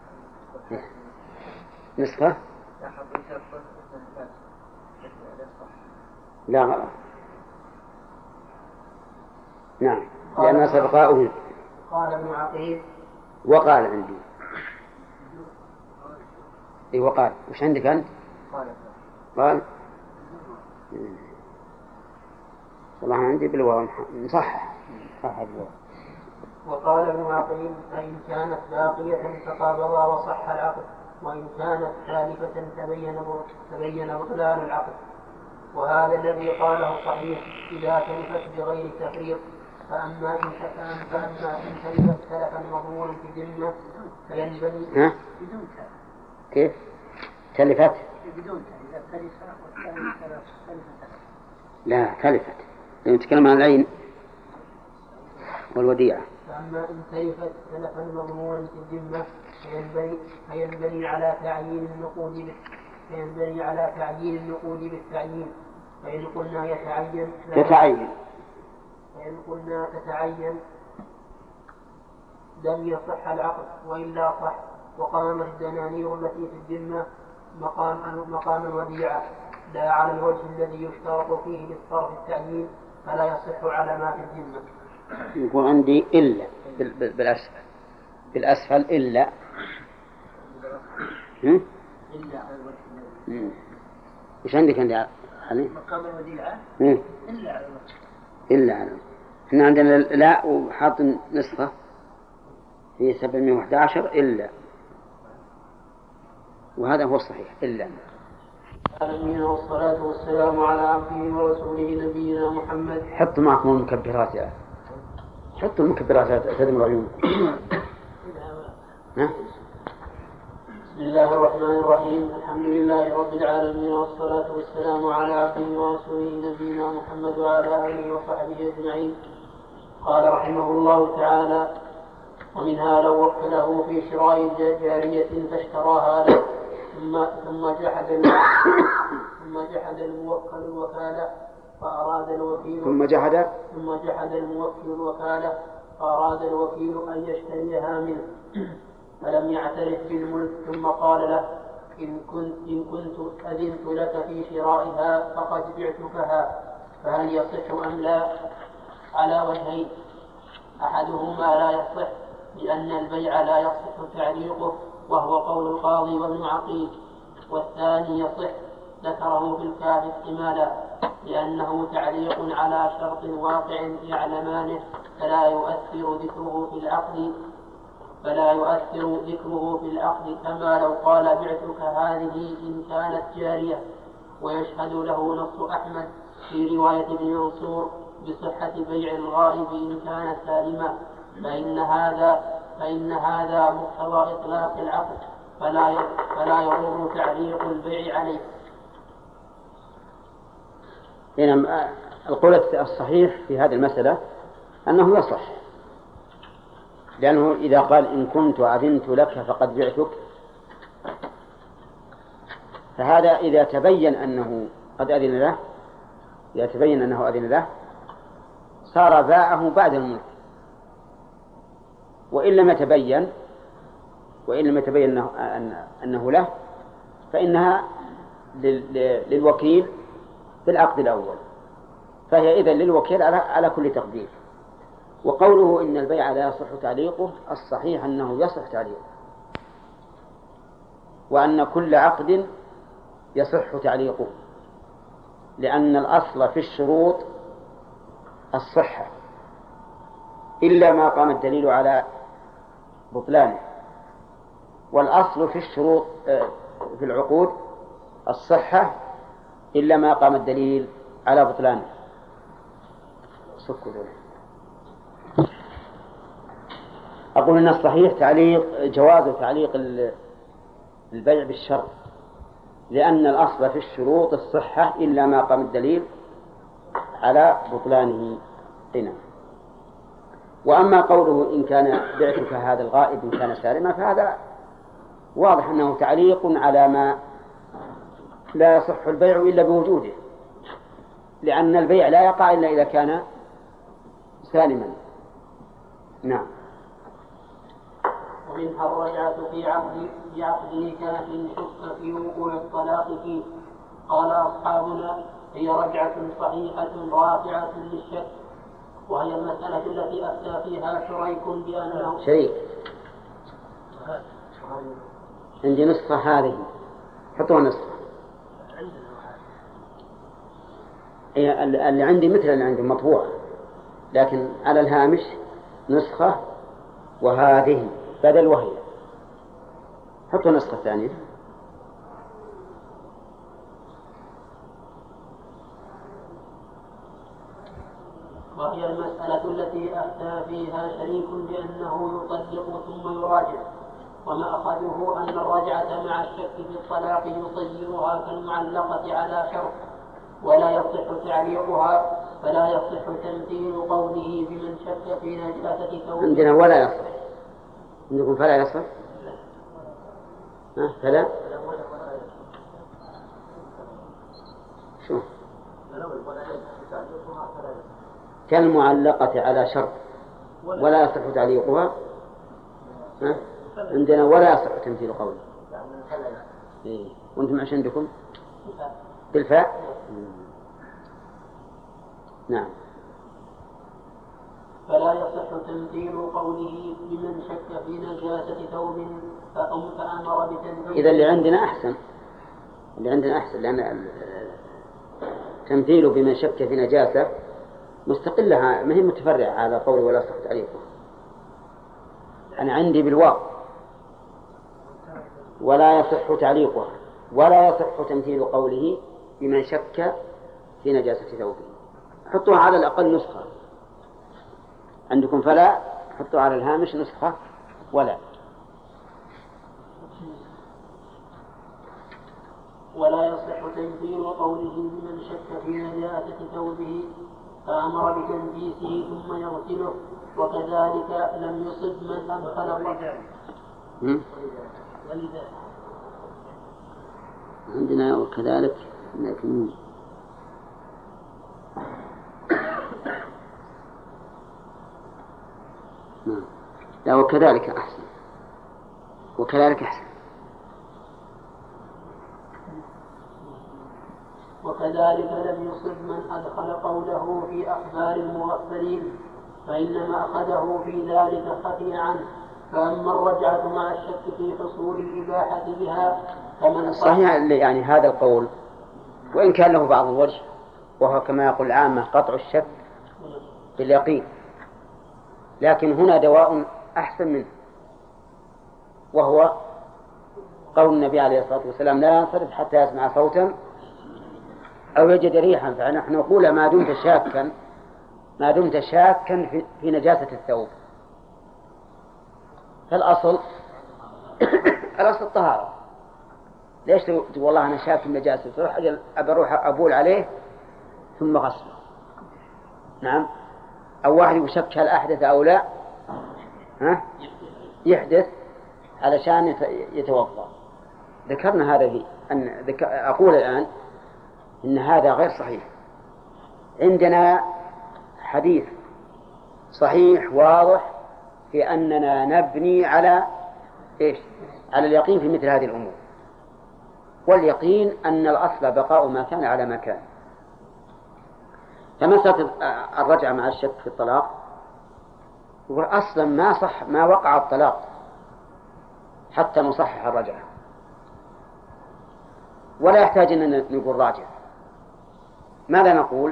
Speaker 2: نسخة لا غلط. نعم لأن الأصل بقاؤه.
Speaker 4: قال ابن عقيل
Speaker 2: وقال عندي اي وقال وش عندك أنت؟ قال والله عندي بالواو نصحح صحح بالواو.
Speaker 4: وقال ابن عقيل فإن كانت باقية تقابضا وصح العقد وإن كانت ثالثة تبين تبين بطلان العقد. وهذا الذي قاله صحيح إذا تلفت بغير تفريط. فأما إن فأما إن تلفت تلفا مضمونا في ذمة فينبني
Speaker 2: ها كيف تلفت
Speaker 3: بدون تلف
Speaker 2: لا تلفت نتكلم عن العين والوديعة.
Speaker 4: فأما إن تلفت تلفا مضمونا في الذمة فينبني فينبني على تعيين النقود فينبني على تعيين النقود بالتعيين. فإن قلنا يتعين
Speaker 2: تتعين
Speaker 4: فإن قلنا تتعين لم يصح العقد وإلا صح وقامت الدنانير التي في الذمة مقام مقام الوديعة لا على الوجه الذي يشترط فيه للصرف التعيين فلا يصح على ما في الذمة.
Speaker 2: يكون عندي إلا بالأسفل بالأسفل إلا هم؟
Speaker 3: إلا على الوجه.
Speaker 2: وش عندك عندي علي؟
Speaker 3: مقام الوديعة إلا على الوجه.
Speaker 2: إلا على الوجه. إحنا عندنا لا وحاط نسخة في سبعمائة وأحد عشر إلا وهذا هو الصحيح إلا.
Speaker 4: العالمين والصلاة والسلام على عبده ورسوله نبينا محمد.
Speaker 2: حطوا معكم المكبرات يا حطوا المكبرات تدمر عيونكم. ها؟
Speaker 4: بسم الله الرحمن الرحيم. الحمد لله رب العالمين والصلاة والسلام على عبده ورسوله نبينا محمد وعلى آله وصحبه أجمعين. قال رحمه الله تعالى ومنها لو وكله في شراء جارية فاشتراها له ثم ثم جحد ثم جحد الموكل الوكالة فأراد الوكيل
Speaker 2: ثم جحد
Speaker 4: ثم جحد الموكل الوكالة فأراد الوكيل أن يشتريها منه فلم يعترف بالملك ثم قال له إن كنت إن كنت أذنت لك في شرائها فقد بعتكها فهل يصح أم لا؟ على وجهين أحدهما لا يصح لأن البيع لا يصح تعليقه وهو قول القاضي وابن عقيل، والثاني يصح ذكره في الكافي احتمالا لأنه تعليق على شرط واقع يعلمانه فلا يؤثر ذكره في العقد فلا يؤثر ذكره في العقد كما لو قال بعتك هذه إن كانت جارية. ويشهد له نص أحمد في رواية ابن منصور بصحة بيع الغائب إن كان سالما فإن هذا فإن هذا مقتضى إطلاق العقد فلا فلا يضر تعليق البيع عليه.
Speaker 2: هنا القول الصحيح في هذه المسألة أنه يصح لأنه إذا قال إن كنت أذنت لك فقد بعتك فهذا إذا تبين أنه قد أذن له إذا تبين أنه أذن له صار باعه بعد الملك، وإن لم يتبين وإن لم يتبين أنه, أنه له فإنها للوكيل في العقد الأول، فهي إذن للوكيل على كل تقدير. وقوله إن البيع لا يصح تعليقه، الصحيح أنه يصح تعليقه، وأن كل عقد يصح تعليقه، لأن الأصل في الشروط الصحة إلا ما قام الدليل على بطلانه، والأصل في الشروط في العقود الصحة إلا ما قام الدليل على بطلانه. أقول إن الصحيح تعليق جواز تعليق البيع بالشرط، لأن الأصل في الشروط الصحة إلا ما قام الدليل على بطلانه هنا. وأما قوله إن كان بعتك هذا الغائب إن كان سالما، فهذا واضح أنه تعليق على ما لا يصح البيع إلا بوجوده، لأن البيع لا يقع إلا إذا كان سالما. نعم.
Speaker 4: ومنها الرجعة في عقد في عقد نكاح شك في وقوع الطلاق فيه. قال أصحابنا هي رجعة صحيحة رافعة للشك، وهي المسألة التي أفتى فيها شريك بأنه
Speaker 2: شريك. عندي نسخة هذه، حطوها نسخة. اللي عندي مثل اللي عندي مطبوع، لكن على الهامش نسخة وهذه بدل وهي. حطوا نسخة ثانية.
Speaker 4: وهي المسألة التي أفتى فيها شريك بأنه يطلق ثم يراجع، وما أخذه أن الرجعة مع الشك في الطلاق يصيرها كالمعلقة على شرط، ولا يصح تعليقها، فلا يصح تمثيل قوله بمن شك في نجاسة ثوبه.
Speaker 2: عندنا ولا يصح، عندكم فلا يصح؟ ها فلا؟ شو؟ كالمعلقة على شرط ولا يصح تعليقها. ها؟ عندنا ولا يصح تمثيل قوله. إيه. وانتم عش عندكم بالفاء. نعم.
Speaker 4: فلا يصح تمثيل قوله بمن شك في نجاسة ثوب فأم فأمر بتنزيل.
Speaker 2: إذا اللي عندنا أحسن، اللي عندنا أحسن، لأن تمثيل بمن شك في نجاسة مستقلها، ما هي متفرعة على قول ولا يصح تعليقه. أنا عندي بالواو ولا يصح تعليقها، ولا يصح تمثيل قوله بمن شك في نجاسة ثوبه. حطوها على الأقل نسخة. عندكم فلا، حطوا على الهامش نسخة ولا.
Speaker 4: ولا يصح تمثيل قوله بمن شك في نجاسة ثوبه فأمر بتنجيسه ثم يغسله، وكذلك لم يصب من أدخل الرجل.
Speaker 2: عندنا وكذلك، لكن نعم لا وكذلك أحسن، وكذلك أحسن.
Speaker 4: وكذلك لم يصب من أدخل قوله في أخبار المغفلين، فإنما أخذه في ذلك خفي عنه. فأما الرجعة مع الشك في حصول الإباحة بها فمن
Speaker 2: صحيح يعني هذا القول وإن كان له بعض الوجه، وهو كما يقول العامة قطع الشك باليقين، لكن هنا دواء أحسن منه، وهو قول النبي عليه الصلاة والسلام لا ينصرف حتى يسمع صوتا أو يجد ريحا. فنحن نقول ما دمت شاكا ما دمت شاكا في, في نجاسة الثوب، فالأصل الأصل الطهارة. ليش تقول والله أنا شاك في نجاسة، تروح أجل أبروح أبول عليه ثم غسله؟ نعم. أو واحد يشك هل أحدث أو لا، ها يحدث علشان يتوضأ. ذكرنا هذا في أن ذك... أقول الآن إن هذا غير صحيح، عندنا حديث صحيح واضح في أننا نبني على إيش؟ على اليقين في مثل هذه الأمور. واليقين أن الأصل بقاء ما كان على ما كان. فمسألة الرجعة مع الشك في الطلاق يقول أصلا ما صح ما وقع الطلاق حتى نصحح الرجعة، ولا يحتاج أن نقول راجع. ماذا نقول؟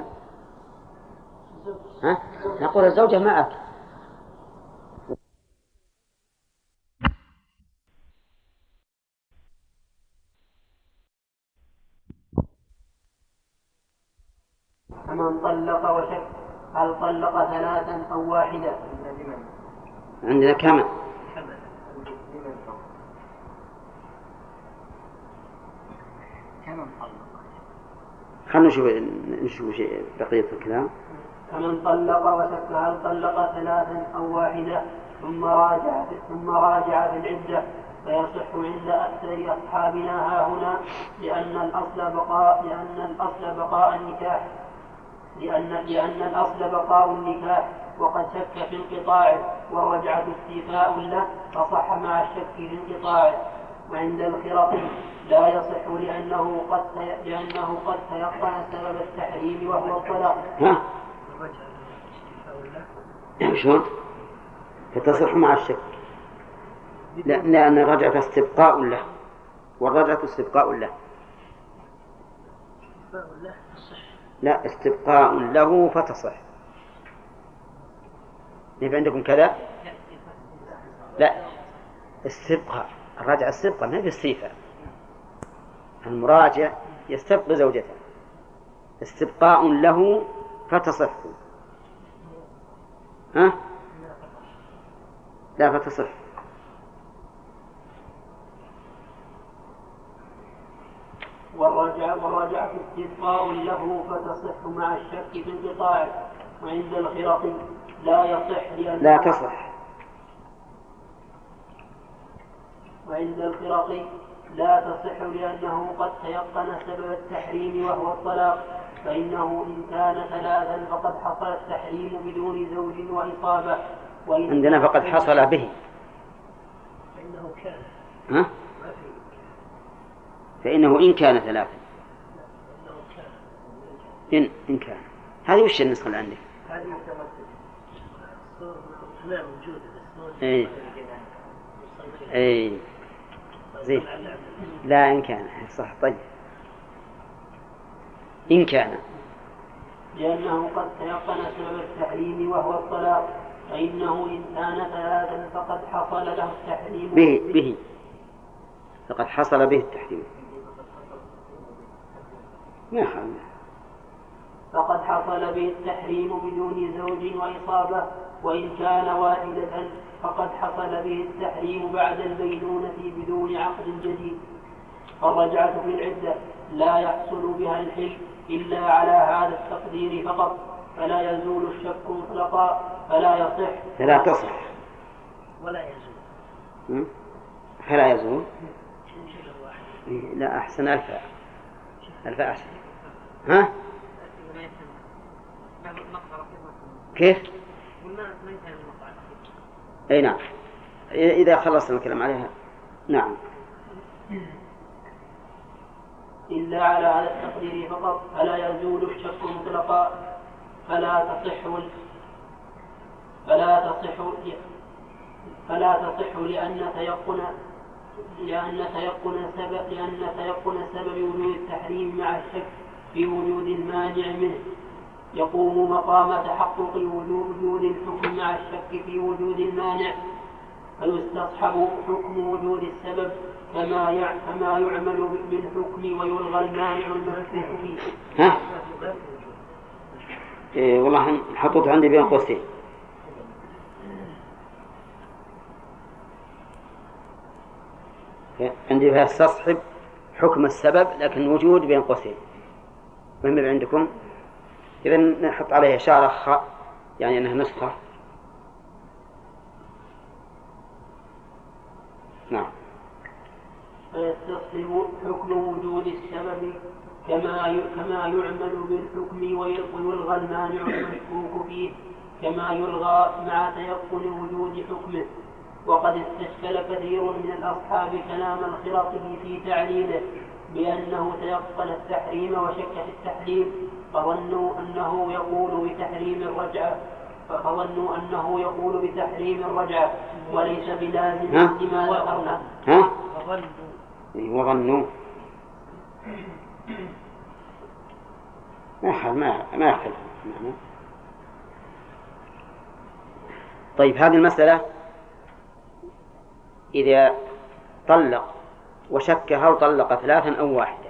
Speaker 2: ها؟ نقول الزوجة معك.
Speaker 4: فمن طلق وشك هل طلق ثلاثا أو واحدة؟
Speaker 2: عندنا كم؟ خلنا نشوف نشوف شيء بقية الكلام.
Speaker 4: فمن طلق وشك هل طلق ثلاثا أو واحدة ثم راجع ثم راجع في العدة فيصح عند أكثر أصحابنا ها هنا، لأن الأصل بقاء لأن الأصل بقاء النكاح لأن لأن الأصل بقاء النكاح، وقد شك في انقطاعه والرجعة استيفاء له فصح مع الشك في انقطاعه. وعند الخرقي لا يصح لأنه قد لأنه قد تيقن سبب التحريم وهو الطلاق.
Speaker 2: ها؟ شلون؟ فتصح مع الشك لأن الرجعة استبقاء له والرجعة استبقاء له. لا استبقاء له فتصح. يبقى عندكم كذا؟ لا استبقاء الرجعة استبقاء ما باستيفاء. المراجع يستبقي زوجته استبقاء له فتصح. ها؟ لا فتصح.
Speaker 4: والرجعة والرجعة استبقاء له فتصح مع الشك في انقطاعه. وعند الخرقي لا يصح لأن
Speaker 2: لا تصح.
Speaker 4: وعند الخرقي لا تصح لأنه قد تيقن سبب التحريم وهو الطلاق، فإنه إن كان ثلاثا فقد حصل التحريم بدون زوج وإصابة.
Speaker 2: عندنا فقد حصل به.
Speaker 3: فإنه كان
Speaker 2: ها؟ فإنه إن كان ثلاثا إن إن كان. هذه وش النسخة اللي عندك؟
Speaker 3: هذه متمثلة الصور لا موجودة الصور.
Speaker 2: إيه إيه زين. لا إن كان صح. طيب إن كان
Speaker 4: لأنه قد تيقن سبب التحريم وهو الطلاق، فإنه إن كان ثلاثا فقد حصل له التحريم
Speaker 2: به به فقد حصل به التحريم. ما خلنا.
Speaker 4: فقد حصل به التحريم بدون زوج وإصابة. وإن كان واحدة فقد حصل به التحريم بعد البينونة بدون عقد جديد. فالرجعة في العدة لا يحصل بها الحل إلا على هذا التقدير فقط، فلا يزول الشك مطلقا فلا يصح.
Speaker 2: فلا تصح
Speaker 3: ولا يزول.
Speaker 2: فلا يزول. لا أحسن الفاء الفاء أحسن. ها؟ كيف؟ أي نعم إذا خلصنا الكلام عليها. نعم.
Speaker 4: إلا على هذا التقدير فقط فلا يزول الشك مطلقا فلا تصح فلا تصح فلا تصح لأن تيقن لأن تيقن سبب لأن تيقن سبب وجود التحريم مع الشك في وجود المانع منه يقوم مقام تحقق وجود الحكم مع الشك في وجود المانع، فيستصحب حكم وجود السبب كما كما يعمل بالحكم ويلغى المانع المفتوح فيه.
Speaker 2: ها؟ إيه والله حطيت عندي بين قوسين. عندي فيها استصحب حكم السبب لكن وجود بين قوسين. مهم عندكم إذا نحط عليها إشارة خاء يعني أنها نسخة. نعم.
Speaker 4: فيستصحب حكم وجود السبب كما كما يعمل بالحكم ويلغى المانع المشكوك فيه كما يلغى مع تيقن وجود حكمه. وقد استشكل كثير من الأصحاب كلام الخرقي في تعليله بأنه تيقن التحريم وشك في التحريم، فظنوا أنه يقول بتحريم الرجعة فظنوا أنه يقول بتحريم الرجعة وليس بلازم لما ذكرنا.
Speaker 2: ها؟ وظنوا ما ما ما يختلف. طيب هذه المسألة إذا طلق وشك هل طلق ثلاثا أو واحدة،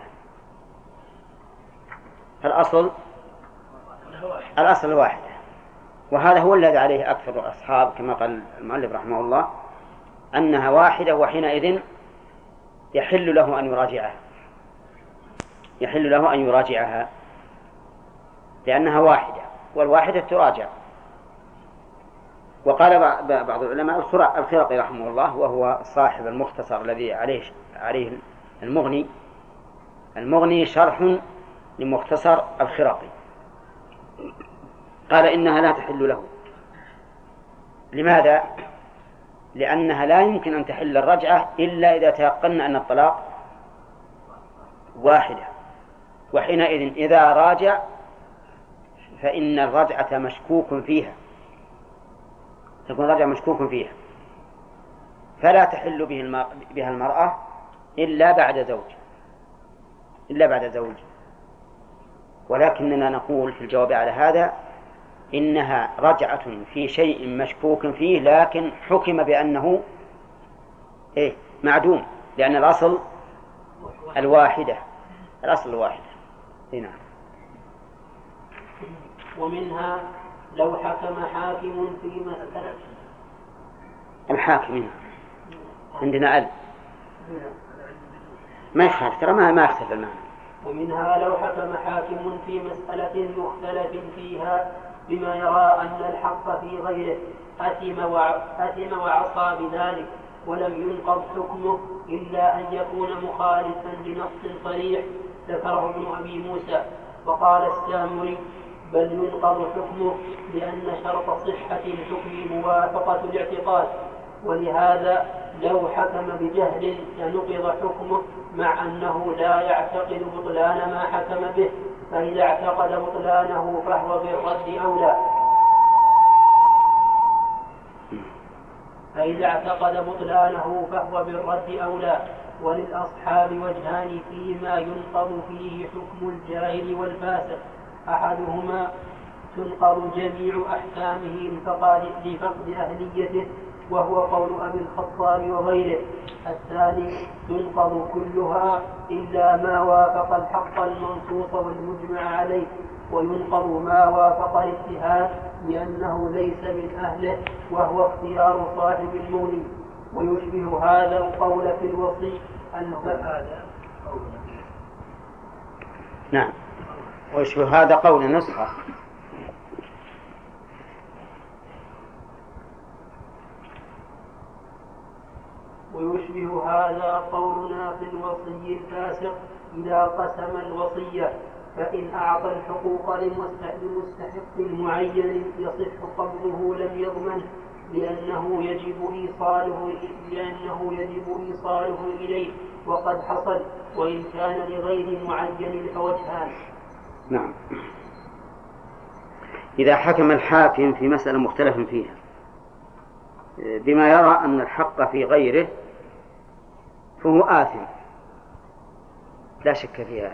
Speaker 2: الأصل الأصل واحدة، وهذا هو الذي عليه أكثر الأصحاب كما قال المؤلف رحمه الله أنها واحدة، وحينئذ يحل له أن يراجعها يحل له أن يراجعها لأنها واحدة، والواحدة تراجع. وقال بعض العلماء الخرقي رحمه الله وهو صاحب المختصر الذي عليه عليه المغني المغني شرح لمختصر الخرقي، قال إنها لا تحل له. لماذا؟ لأنها لا يمكن أن تحل الرجعة إلا إذا تيقن أن الطلاق واحدة، وحينئذ إذا راجع فإن الرجعة مشكوك فيها تكون الرجعة مشكوك فيها فلا تحل بها المرأة إلا بعد زوج إلا بعد زوج. ولكننا نقول في الجواب على هذا إنها رجعة في شيء مشكوك فيه، لكن حكم بأنه إيه معدوم، لأن الأصل الواحدة الأصل الواحدة. هنا
Speaker 4: ومنها لو حكم حاكم في مسألة
Speaker 2: الحاكم هنا عندنا ألف ما يخالف، ترى ما ما يختلف المعنى.
Speaker 4: ومنها لو حكم حاكم في مسألة مختلف فيها بما يرى أن الحق في غيره أثم وعصى بذلك ولم ينقض حكمه إلا أن يكون مخالفا لنص صريح ذكره ابن أبي موسى. وقال السامري بل ينقض حكمه لأن شرط صحة الحكم موافقة الاعتقاد، ولهذا لو حكم بجهل لنقض حكمه مع أنه لا يعتقد بطلان ما حكم به، فإذا اعتقد بطلانه فهو بالرد أولى فإذا اعتقد بطلانه فهو بالرد أولى. وللأصحاب وجهان فيما ينقض فيه حكم الجاهل والفاسق: أحدهما تنقض جميع أحكامه لفقد أهليته وهو قول أبي الخطاب وغيره. الثاني تنقض كلها إلا ما وافق الحق المنصوص والمجمع عليه، وينقض ما وافق الاجتهاد لأنه ليس من أهله وهو اختيار صاحب المولي. ويشبه هذا القول في الوصي هذا
Speaker 2: نعم ويشبه هذا قول نسخة
Speaker 4: ويشبه هذا قولنا في الوصي الفاسق إذا قسم الوصية، فإن أعطى الحقوق لمستحق معين يصح قبضه لم يضمنه لأنه يجب إيصاله لأنه يجب إيصاله إليه وقد حصل، وإن كان لغير معين فوجهان.
Speaker 2: نعم. إذا حكم الحاكم في مسألة مختلف فيها بما يرى أن الحق في غيره فهو آثم لا شك فيها،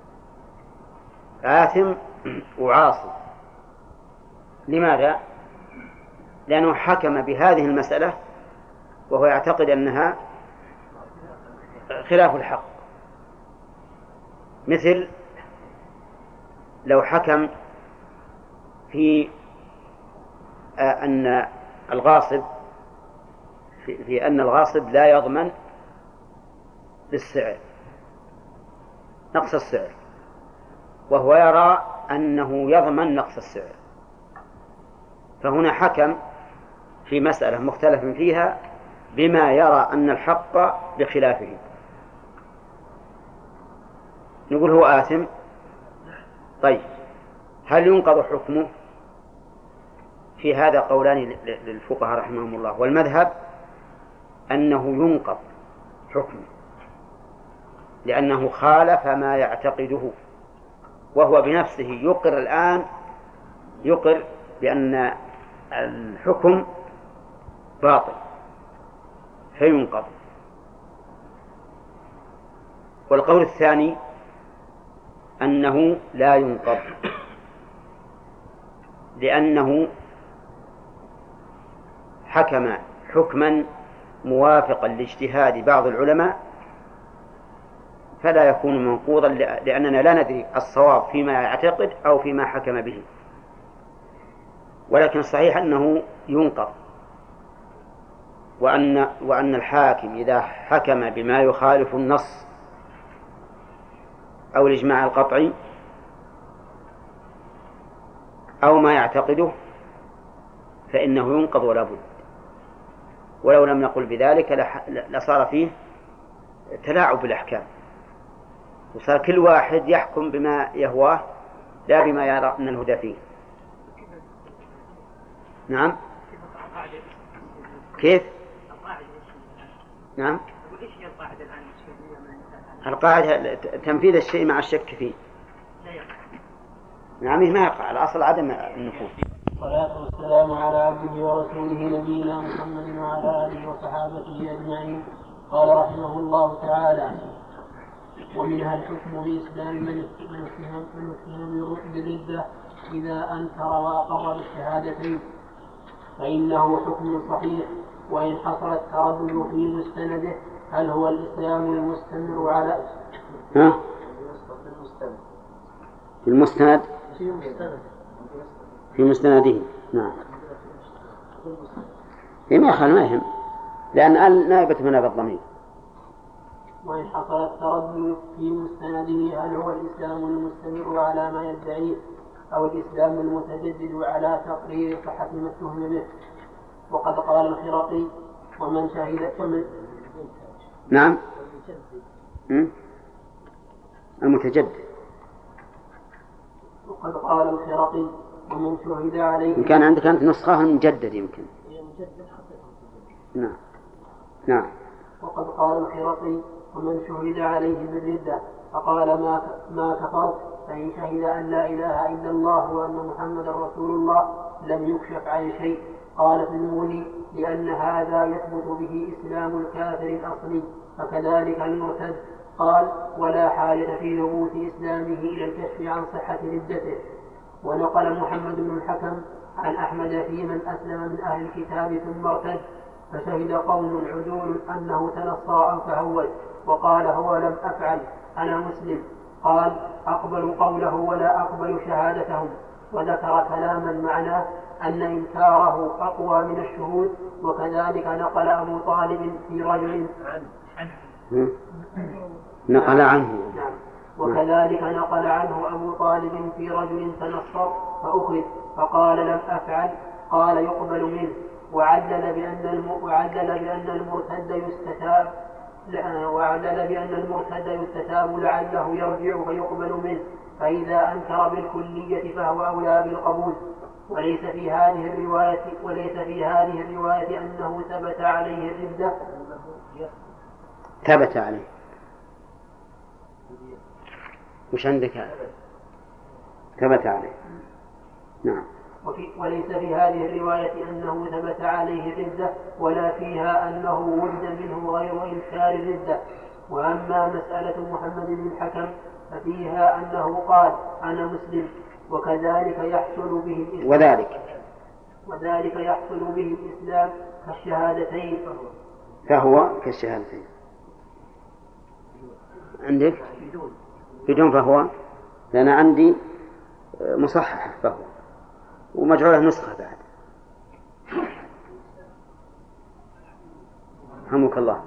Speaker 2: آثم وعاصي. لماذا؟ لأنه حكم بهذه المسألة وهو يعتقد أنها خلاف الحق، مثل لو حكم في أن الغاصب في, في أن الغاصب لا يضمن بالسعر نقص السعر، وهو يرى أنه يضمن نقص السعر، فهنا حكم في مسألة مختلف فيها بما يرى أن الحق بخلافه. نقول هو آثم. طيب هل ينقض حكمه؟ في هذا قولان للفقهاء رحمهم الله، والمذهب أنه ينقض حكمه لأنه خالف ما يعتقده، وهو بنفسه يقر الآن يقر بأن الحكم باطل فينقض. والقول الثاني أنه لا ينقض لأنه حكم حكما موافقا لاجتهاد بعض العلماء فلا يكون منقوضا، لأننا لا ندري الصواب فيما يعتقد أو فيما حكم به. ولكن الصحيح أنه ينقض، وأن وأن الحاكم إذا حكم بما يخالف النص أو الإجماع القطعي أو ما يعتقده فإنه ينقض ولا بد. ولو لم نقل بذلك لصار فيه تلاعب بالأحكام، وصار كل واحد يحكم بما يهواه لا بما يرى أن الهدى فيه. نعم. كيف؟ نعم. القاعدة تنفيذ الشيء مع الشك فيه. نعم ما يقع، الأصل عدم النفوذ.
Speaker 4: والصلاة والسلام على عبده ورسوله نبينا محمد وعلى آله وصحابته أجمعين. قال رحمه الله تعالى: ومنها الحكم بإسلام من اتهم بالردة إذا أنكر وأقر بالشهادتين، فإنه حكم صحيح وإن حصل التردد في مستنده هل هو الإسلام المستمر على
Speaker 2: ها؟ في المستند
Speaker 4: في مستند
Speaker 2: في مستنده. نعم. ما يخل ما يهم، لأن ال نائبة من الضمير.
Speaker 4: وإن حصل التردد في مستنده هل هو الإسلام المستمر على ما يدعيه أو الإسلام المتجدد على تقرير صحة ما اتهم به. وقد قال الخرقي: ومن شهد ومن
Speaker 2: نعم المتجدد.
Speaker 4: وقد قال الخرقي: ومن شهد عليه.
Speaker 2: إن كان عندك أنت نسخة المجدد يمكن. نعم نعم.
Speaker 4: وقد قال الخرقي: ومن شهد عليه بالردة فقال ما ما كفرت، فإن شهد أن لا إله إلا الله وأن محمد رسول الله لم يكشف عن شيء. قال في المغني: لأن هذا يثبت به إسلام الكافر الأصلي، فكذلك المرتد. قال: ولا حاجة في ثبوت إسلامه إلى الكشف عن صحة ردته. ونقل محمد بن الحكم عن أحمد في من أسلم من أهل الكتاب ثم ارتد فشهد قوم عدول أنه تنصر أو تهود وقال: هو لم أفعل أنا مسلم. قال: أقبل قوله ولا أقبل شهادتهم. وذكر كلاما معناه أن إنكاره أقوى من الشهود. وكذلك نقل أبو طالب في رجل
Speaker 2: نقل عنه
Speaker 4: نعم. وكذلك نقل عنه أبو طالب في رجل تنصر فأخذ فقال: لم أفعل. قال: يقبل منه. وعدل بأن الم... وعدل بأن المرتد يستتاب وعدل بأن المرتد يستتاب لعله يرجع فيقبل منه، فإذا أنكر بالكلية فهو أولى بالقبول. وليس في هذه الرواية وليس في هذه الرواية أنه ثبت عليه الردة.
Speaker 2: ثبت عليه. وش عندك؟ ثبت عليه. نعم.
Speaker 4: وفي وليس في هذه الرواية أنه ثبت عليه الردة، ولا فيها أنه وجد منه غير إنكار الردة. وأما مسألة محمد بن الحكم ففيها أنه قال: أنا مسلم، وكذلك يحصل به الإسلام
Speaker 2: وذلك
Speaker 4: وذلك يحصل به الإسلام كالشهادتين
Speaker 2: فهو كالشهادتين. عندك بدون فهو، لأن عندي مصحح فهو ومجعوله نسخة بعد. رحمك الله.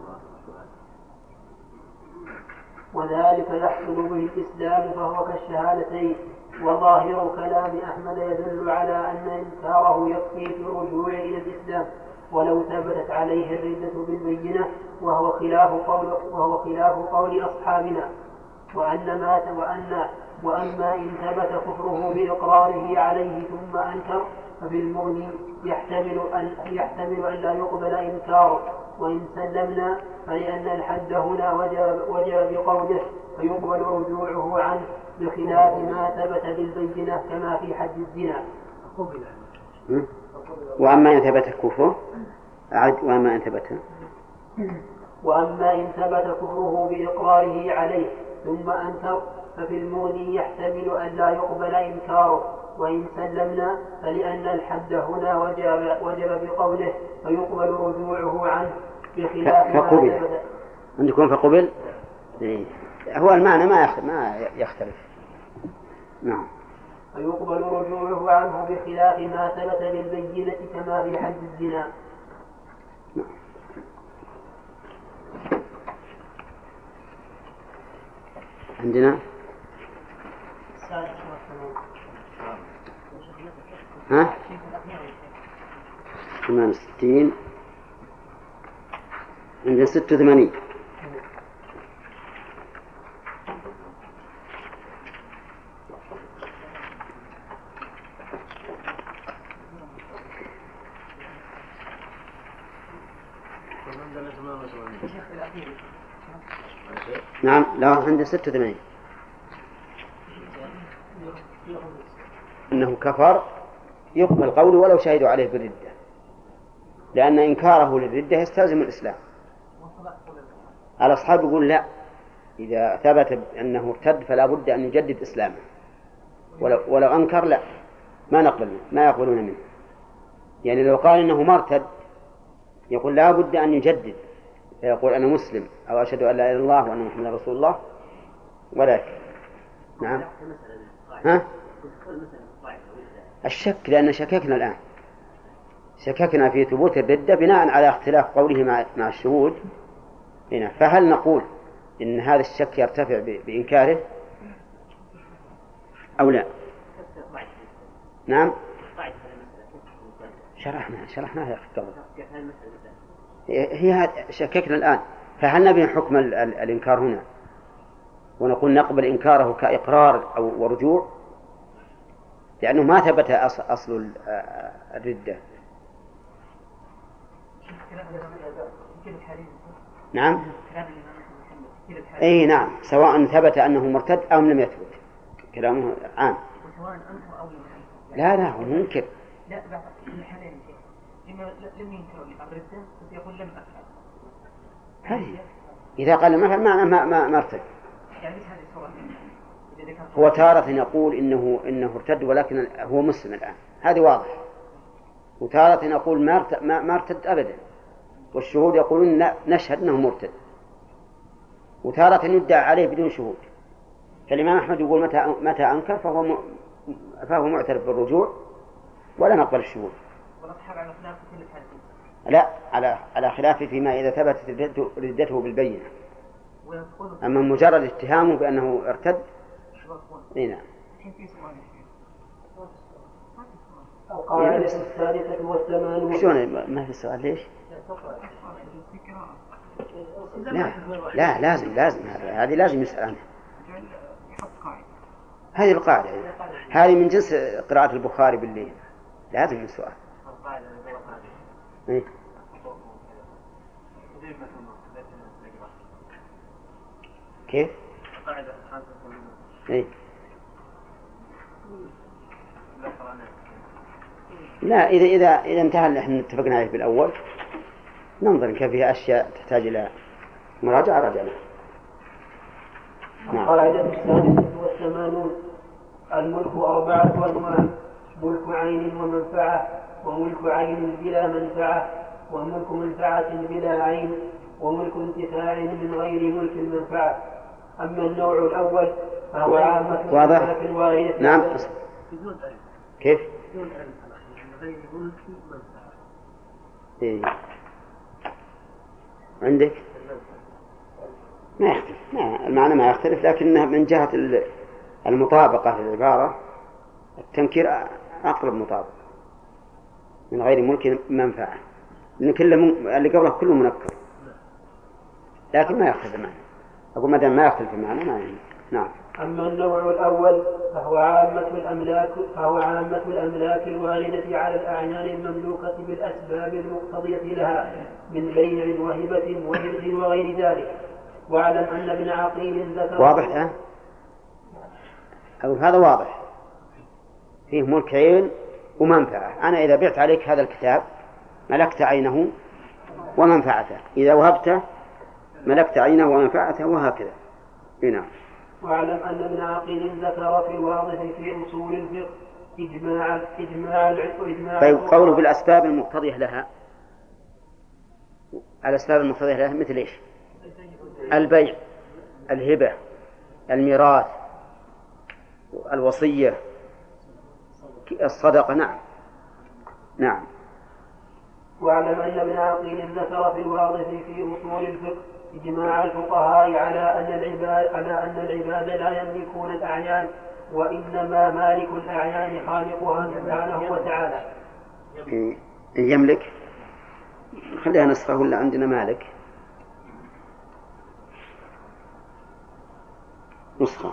Speaker 4: وذلك يحصل به الإسلام فهو كالشهادتين. وظاهر كلام أحمد يدل على أن إنكاره يكفي في الرجوع إلى الإسلام ولو ثبتت عليه الردة بالبينة، وهو خلاف قول وهو خلاف قول أصحابنا. وأن مات وأن وأما إن ثبت كفره بإقراره عليه ثم أنكر ففي المغني يحتمل أن يحتمل أن لا يقبل إنكاره، وإن سلمنا فلأن الحد هنا وجب, وجب بقوله فيقبل رجوعه عنه بخلاف ما ثبت بالبينة كما في حد الزنا.
Speaker 2: وأما إن ثبت كفره وأما إن ثبت
Speaker 4: وأما إن ثبت كفره بإقراره عليه ثم أنكر ففي المغني يحتمل أن لا يقبل إنكاره، وإن سلمنا فلأن الحد هنا وجب, وجب بقوله فيقبل رجوعه عنه بخلاف
Speaker 2: فقبل. عندكم فقبل إيه. هو المعنى ما ما يختلف. نعم.
Speaker 4: فيقبل رجوعه عنه بخلاف ما ثبت بالبينة كما في حد الزنا.
Speaker 2: نعم. عندنا ها ثمان وستين عندنا ست وثمانين. نعم لا عنده ست وثمانين إنه كفر يقبل قوله ولو شهدوا عليه بالردة، لأن إنكاره للردة يستلزم الإسلام. الأصحاب يقول لا، إذا ثبت أنه ارتد فلا بد أن يجدد إسلامه، ولو, ولو أنكر لا ما نقبل منه، ما يقبلون منه. يعني لو قال إنه مرتد يقول لا بد أن يجدد، فيقول أنا مسلم أو أشهد أن لا إله إلا الله وأن محمدا رسول الله. ولكن نعم ها الشك، لأن شككنا الآن شككنا في ثبوت الردة بناء على اختلاف قوله مع, مع الشهود هنا. فهل نقول إن هذا الشك يرتفع بإنكاره أو لا؟ نعم شرحنا شرحناها قبل. هي شككنا الآن، فهل نبي حكم ال ال الإنكار هنا ونقول نقبل إنكاره كإقرار أو ورجوع، لأنه ما ثبت أصل, أصل الردة. نعم أي نعم، سواء ثبت أنه مرتد أو لم يثبت، كلامه عام. لا لا هو منكر.
Speaker 3: لا بعض الحالين لما لم ينكروا الردة يقول لم أفعل.
Speaker 2: هذه إذا قال مثلا ما ما ما ما ارتد. هو تارة يقول إنه إنه ارتد ولكن هو مسلم الآن، هذه واضح. وتارة يقول ما ما ما ارتد أبدا، والشهود يقولون لا نشهد أنه مرتد. وتارة يدعى عليه بدون شهود. فالإمام أحمد يقول متى متى أنكر فهو م... فهو معترف بالرجوع ولا نقبل الشهود. لا على على خلافه فيما إذا ثبتت ردته بالبينة. أما مجرد اتهامه بأنه ارتد نعم.
Speaker 4: القاعدة الثالثة والثمانون.
Speaker 2: شلون ما في سؤال ليش؟ لا لا لازم لازم هذه لازم يسأل عنها. هذه القاعدة هذه من جنس قراءة البخاري بالليل، لازم السؤال. إيه؟ كيف؟ إيه؟ لا إذا إذا إذا انتهى اللي احنا اتفقنا عليه بالأول ننظر إن كان فيها أشياء تحتاج إلى مراجعة راجعنا.
Speaker 4: القاعدة السادسة والثمانون. الملك أربعة أنواع: ملك عين ومنفعة، وملك عين بلا منفعة، وملك منفعة بلا عين، وملك انتفاع من غير ملك المنفعة. أما النوع الأول فهو عامة
Speaker 2: واضح؟ نعم. كيف؟ إيه؟ عندك ما يختلف، ما المعنى ما يختلف، لكنها من جهة المطابقة في العبارة التنكير أقرب مطابقة من غير ملك منفعة، لأن كل من... اللي قبله كله منكر، لكن ما يختلف المعنى. أقول ما دام ما يختلف المعنى ما يعني. نعم.
Speaker 4: أما النوع الأول فهو عامة الأملاك فهو عامة الأملاك الواردة على الأعيان المملوكة بالأسباب المقتضية لها من بيع وهبة وهرز وغير ذلك. واعلم أن ابن عقيل ذكر.
Speaker 2: واضح أه؟ أقول هذا واضح، فيه ملك عين ومنفعة. أنا إذا بعت عليك هذا الكتاب ملكت عينه ومنفعته، إذا وهبته ملكت عينه ومنفعته، وهكذا. هنا.
Speaker 4: واعلم أن ابن عقيل ذكر في الواضح في أصول الفقه إجماع إجماع إجماع.
Speaker 2: طيب قوله بالأسباب المقتضية لها، الأسباب المقتضية لها مثل إيش؟ البيع، الهبة، الميراث، الوصية، الصدقة. نعم نعم.
Speaker 4: واعلم أن ابن عقيل ذكر في الواضح في أصول الفقه إجماع الفقهاء على أن العباد على أن العباد لا يملكون الأعيان، وإنما مالك الأعيان خالقها سبحانه وتعالى.
Speaker 2: يملك، خليها نسخة ولا عندنا مالك نسخة.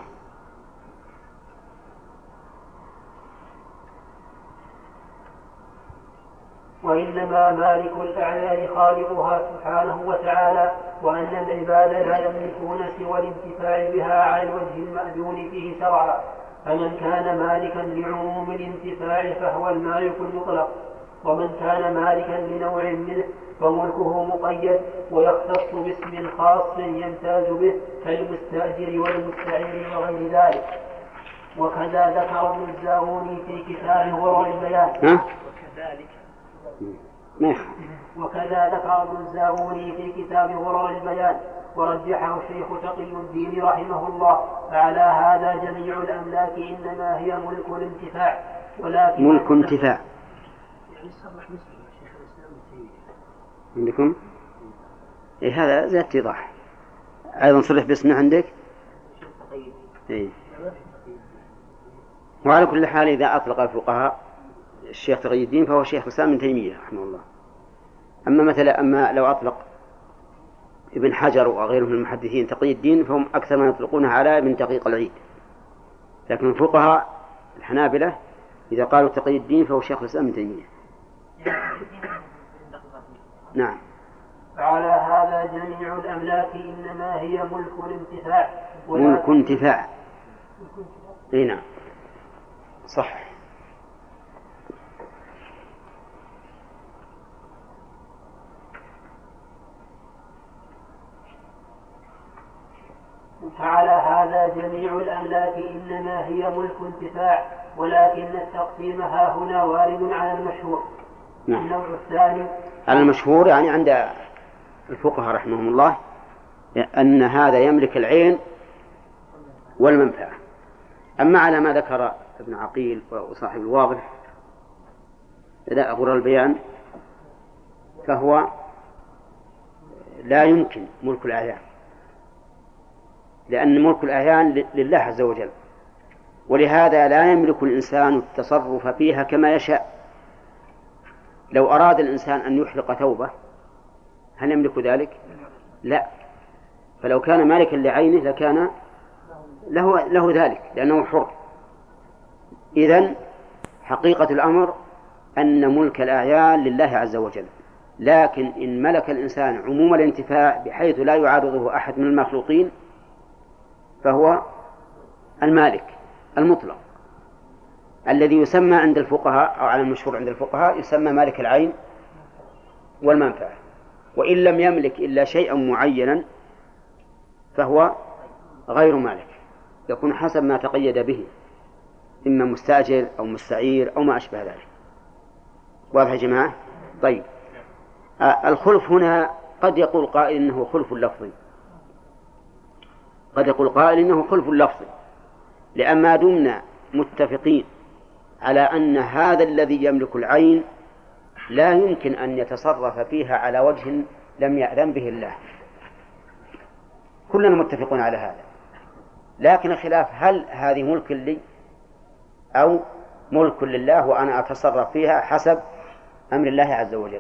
Speaker 4: وإنما مالك الأعيان خالقها سبحانه وتعالى، وأن العباد لا يملكون سوى الانتفاع بها على الوجه المأذون فيه شرعا. فمن كان مالكا لعموم الانتفاع فهو المالك المطلق، ومن كان مالكا لنوع منه فملكه مقيد ويختص باسم خاص يمتاز به كالمستأجر والمستعير وغير ذلك. وكذا ذكر ابن الزاغوني في كتاب غرر البيان. وكذلك وكذا ذكر ابن الزاغوني في كتاب غرر البيان، ورجحه الشيخ تقي الدين رحمه الله. فعلى هذا جميع الأملاك إنما هي ملك الانتفاع، ولكن
Speaker 2: ملك انتفاع. عندكم إيه هذا زي اتضاح أيضا صرح باسمه عندك إيه. وعلى كل حال إذا أطلق الفقهاء الشيخ تقي الدين فهو شيخ الإسلام ابن تيمية رحمه الله. أما مثلا أما لو أطلق ابن حجر وغيره من المحدثين تقي الدين فهم أكثر ما يطلقونها على ابن دقيق العيد، لكن الفقهاء الحنابلة إذا قالوا تقي الدين فهو شيخ الإسلام ابن تيمية. نعم.
Speaker 4: فعلى هذا جميع الأملاك إنما هي ملك الانتفاع.
Speaker 2: ملك انتفاع. اي نعم صح.
Speaker 4: فعلى هذا جميع الأملاك إنما هي ملك انتفاع، ولكن التقسيم ها هنا وارد على المشهور.
Speaker 2: نعم.
Speaker 4: النوع الثاني
Speaker 2: على المشهور يعني عند الفقهاء رحمهم الله أن هذا يملك العين والمنفعة. أما على ما ذكر ابن عقيل وصاحب الواضح لا غرر البيان فهو لا يمكن ملك الأعيان، لأن ملك الأعيان لله عز وجل، ولهذا لا يملك الإنسان التصرف فيها كما يشاء. لو أراد الإنسان أن يحرق ثوبه هل يملك ذلك؟ لا. فلو كان مالكا لعينه لكان له, له ذلك لأنه حر. إذن حقيقة الأمر أن ملك الأعيان لله عز وجل، لكن إن ملك الإنسان عموم الانتفاع بحيث لا يعارضه أحد من المخلوقين فهو المالك المطلق الذي يسمى عند الفقهاء أو على المشهور عند الفقهاء يسمى مالك العين والمنفعة. وإن لم يملك إلا شيئا معينا فهو غير مالك، يكون حسب ما تقيد به، إما مستأجر أو مستعير أو ما أشبه ذلك. واضح يا جماعة؟ طيب آه الخلف هنا قد يقول قائل إنه خلف لفظي، قد يقول قائل إنه خلف لفظي، لأن ما دمنا متفقين على أن هذا الذي يملك العين لا يمكن أن يتصرف فيها على وجه لم يأذن به الله، كلنا متفقون على هذا. لكن الخلاف هل هذه ملك لي أو ملك لله وأنا أتصرف فيها حسب أمر الله عز وجل.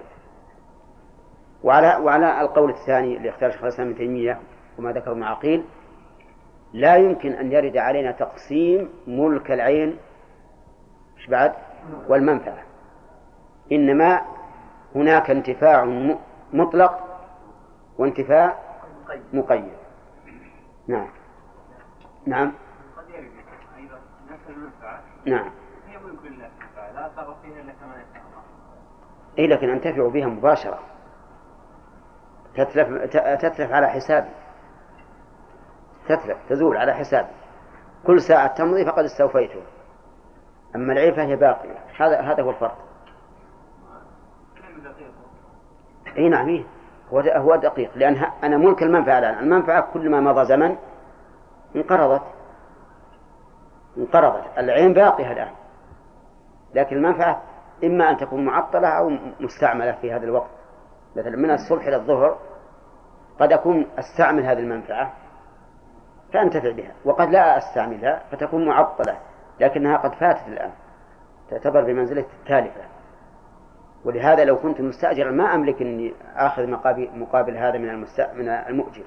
Speaker 2: وعلى, وعلى القول الثاني اللي اختار شيخ الإسلام ابن تيمية وما ذكر ابن عقيل لا يمكن أن يرد علينا تقسيم ملك العين إيش بعد والمنفعة، إنما هناك انتفاع مطلق وانتفاع مقيد. نعم نعم
Speaker 3: قد يرد أيضا نفس المنفعة
Speaker 2: نعم
Speaker 3: هي ملك الله لا ترى فيها إلا كما يشاء الله.
Speaker 2: إيه لكن أنتفع بها مباشرة، تتلف, تتلف على حسابي، تتلف تزول على حسابي، كل ساعة تمضي فقد استوفيته. أما العين فهي باقية. هذا هذا هو الفرق. أي نعم إيه هو هو دقيق، لأن أنا ملك المنفعة الآن، المنفعة كل ما مضى زمن انقرضت انقرضت العين باقية الآن، لكن المنفعة إما أن تكون معطلة أو مستعملة في هذا الوقت. مثلا من الصبح إلى الظهر قد أكون أستعمل هذه المنفعة فأنتفع بها، وقد لا أستعملها فتكون معطلة لكنها قد فاتت الآن، تعتبر بمنزلة التالفة. ولهذا لو كنت مستأجرا ما أملك أني آخذ مقابل, مقابل هذا من, المست... من المؤجر.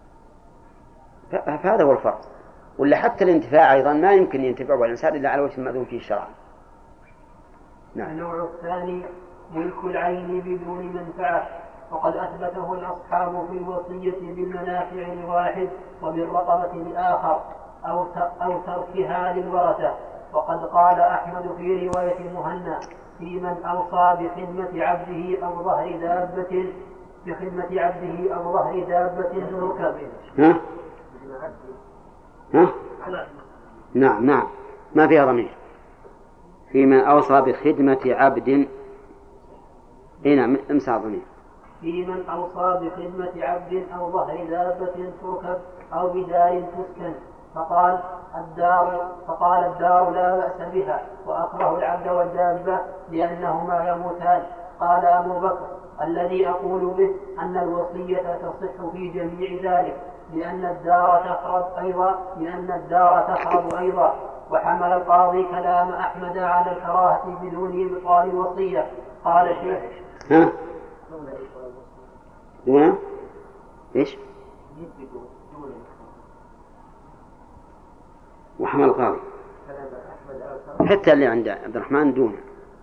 Speaker 2: فهذا هو الفرق. ولا حتى الانتفاع أيضا ما يمكن ينتفع الإنسان إلا على وجه المأذون فيه شرعا.
Speaker 4: نعم. النوع الثاني ملك العين بدون منفعة، وقد أثبته الأصحاب في الوصية بالمنافع لواحد وبالرقبة لآخر أو أو تركها للورثة. وقد قال أحمد في رواية مهنا في من أوصى بخدمة عبده أو ظهر دابة بخدمة عبده أو ظهر دابة تركب.
Speaker 2: ها؟ ها؟ نعم نعم ما فيها ضمير. في من أوصى بخدمة عبد هنا امسح ضمير.
Speaker 4: في من أوصى بخدمة عبد أو ظهر دابة تركب أو بدار تسكن، فقال الدار فقال الدار لا بأس بها وأكره العبد والدابة لأنهما يموتان. قال أبو بكر الذي أقول به أن الوصية تصح في جميع ذلك لأن الدار تخرب أيضا لأن الدار تخرب أيضا. وحمل القاضي كلام أحمد على الكراهة بدون إبطال الوصية. قال شيخ
Speaker 2: ها؟ دون إيش؟ وحمل القاضي حتى اللي عند عبد الرحمن دون.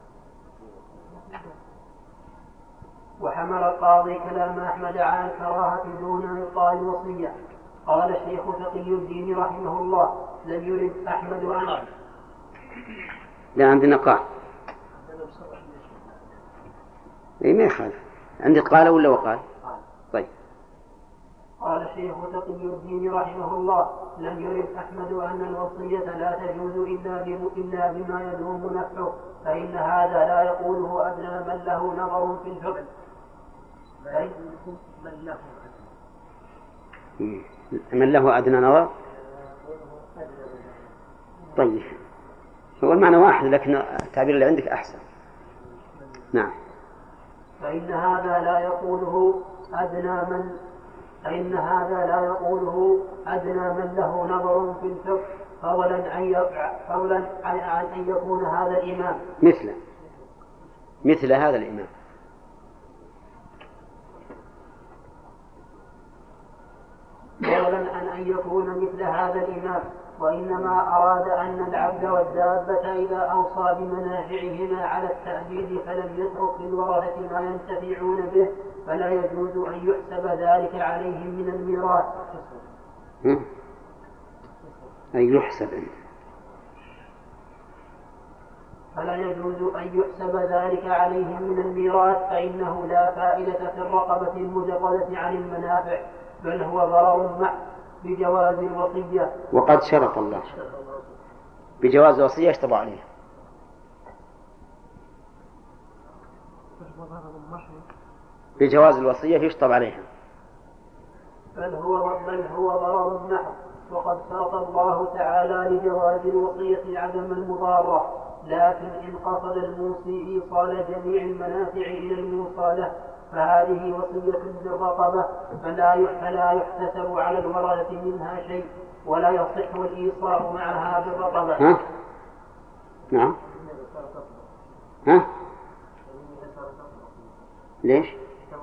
Speaker 4: وحمل القاضي كلام أحمد على الكراهة دون إبطال الوصية. قال الشيخ تقي الدين رحمه الله لم يرد أحمد أن
Speaker 2: لا عندنا قال اي ما يخالف عندي قال ولا وقال. طيب
Speaker 4: قال الشيخ تقي الدين رحمه الله لم يرد أحمد أن الوصية لا تجوز إلا إلا بما يدوم نفعه، فإن هذا لا يقوله أدنى من له نظر في الفقه.
Speaker 2: من له أدنى نظر. طيب هو المعنى واحد لكن التعبير اللي عندك أحسن. نعم.
Speaker 4: فإن هذا لا يقوله أدنى من فإن هذا لا يقوله أدنى من له نظر في الفقه فولا أن فولا أن يكون هذا الإمام
Speaker 2: مثل مثل هذا الإمام.
Speaker 4: فولا أن يكون مثل هذا الإمام. وإنما أراد أن العبد والدابة إذا أوصى بمنافعهما على التأجيل فلم يترك للورثة ما ينتفعون به فلا يجوز أن يحسب ذلك عليهم من الميراث.
Speaker 2: أن يحسب
Speaker 4: فلا يجوز أن يحسب ذلك عليهم من الميراث فإنه لا فائدة في الرقبة المجردة عن المنافع بل هو ضرر مع بجواز الوصية.
Speaker 2: وقد شرط الله بجواز الوصية اشتبه عليه. بجواز الوصية يشطب عليها
Speaker 4: بل هو بل هو ضرر محض. وقد شرط الله تعالى لجواز الوصية عدم المضارة، لكن إن قصد الموصي إيصال جميع المنافع إلى الموصى له فهذه وصية بالرقبة فلا فلا يحتسب على الورثة منها شيء ولا يصح الإيصال معها بالرقبة.
Speaker 2: ها؟ نعم. ها؟ ليش؟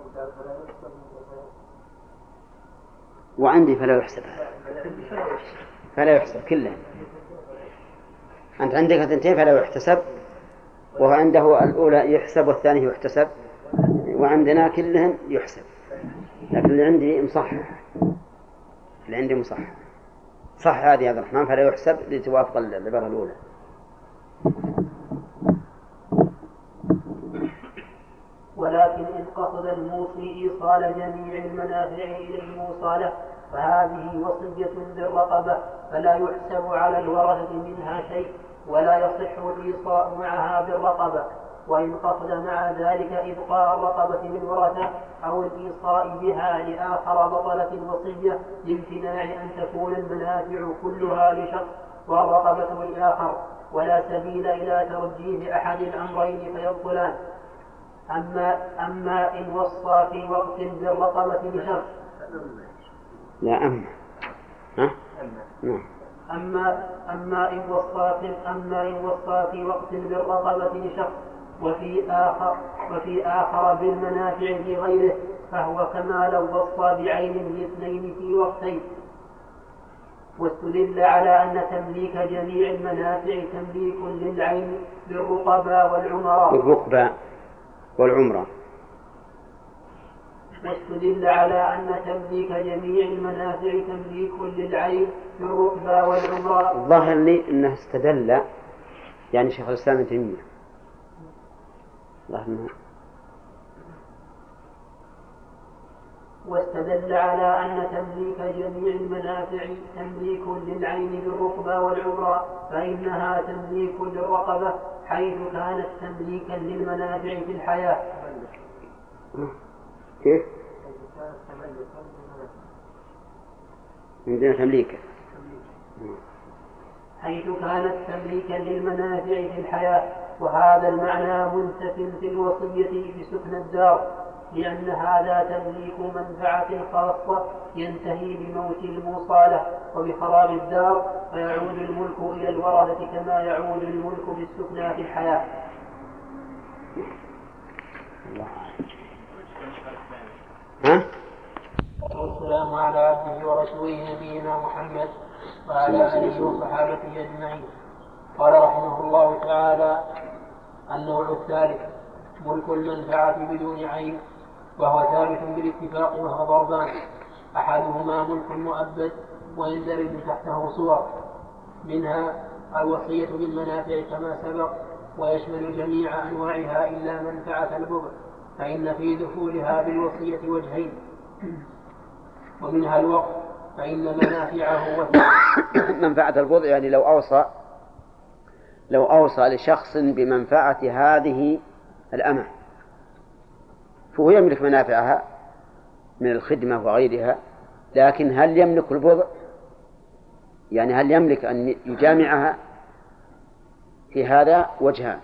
Speaker 2: وعندي فلا يحسب. فلا يحسب كله. أنت عندك اثنتين فلا يحتسب، وهو عنده الأولى يحسب والثاني يحتسب، وعندنا كلهم يحسب، لكن اللي عندي مصحح، اللي عندي مصحح صح هذه يا عبد الرحمن، فلا يحسب لتوافق العبارة الأولى.
Speaker 4: ولكن إن قصد الموصي إيصال جميع المنافع إلى الموصلة فهذه وصية بالرقبة، فلا يحسب على الورثة منها شيء، ولا يصح الإيصاء معها بالرقبة. وإن قصد مع ذلك إبقاء الرقبة للورثة أو الإيصاء بها لآخر بطلت الوصية لامتناع أن تكون المنافع كلها لشخص والرقبة لآخر، ولا سبيل إلى ترجيح أحد الأمرين فيبطلان. أما, أما إن وصى في وقت بالرقبة لشخص
Speaker 2: لا أما ها؟
Speaker 4: أما أما إن وصى في أما إن وصى في وقت بالرقبة لشخص وفي آخر وفي آخر بالمنافع لغيره فهو كما لو وصى بعين الاثنين في وقتين. واستدل على أن تمليك جميع المنافع تمليك للعين بالرقباء والعمراء
Speaker 2: بالرقباء والعمراء
Speaker 4: واستدل على أن تمليك جميع المنافع تمليك للعين بالرقباء والعمراء.
Speaker 2: ظاهر لي أنه استدل يعني شيخ الإسلام ابن تيمية ظاهر.
Speaker 4: واستدل على أن تمليك جميع المنافع تمليك للعين بالرقبة والعمراء، فإنها تمليك للرقبة حيث كانت تمليكا للمنافع في الحياة.
Speaker 2: كيف؟ عندنا تمليكا
Speaker 4: حيث كانت تمليكا للمنافع في الحياة، وهذا المعنى منتف في الوصية بسكن الدار، لأن هذا تمليك منفعة خاصة ينتهي بموت الموصالة وبخراب الدار، فيعود الملك إلى الورثة كما يعود الملك بالسكنى في الحياة.
Speaker 2: ها؟
Speaker 4: والسلام على عبده ورسوله نبينا محمد وعلى آله وصحابته أجمعين. قال رحمه الله تعالى: النوع الثالث ملك المنفعة بدون عين، وهو ثابت بالاتفاق، وهو ضربان: أحدهما ملك مؤبد ويندرج تحته صور، منها الوصية بالمنافع كما سبق، ويشمل جميع أنواعها إلا منفعة البضع، فإن في دخولها بالوصية وجهين. ومنها الوقف، فإن منافعه
Speaker 2: منفعة البضع يعني لو أوصى لو أوصى لشخص بمنفعة هذه الأمة فهو يملك منافعها من الخدمة وغيرها، لكن هل يملك البضع؟ يعني هل يملك أن يجامعها؟ في هذا وجهان،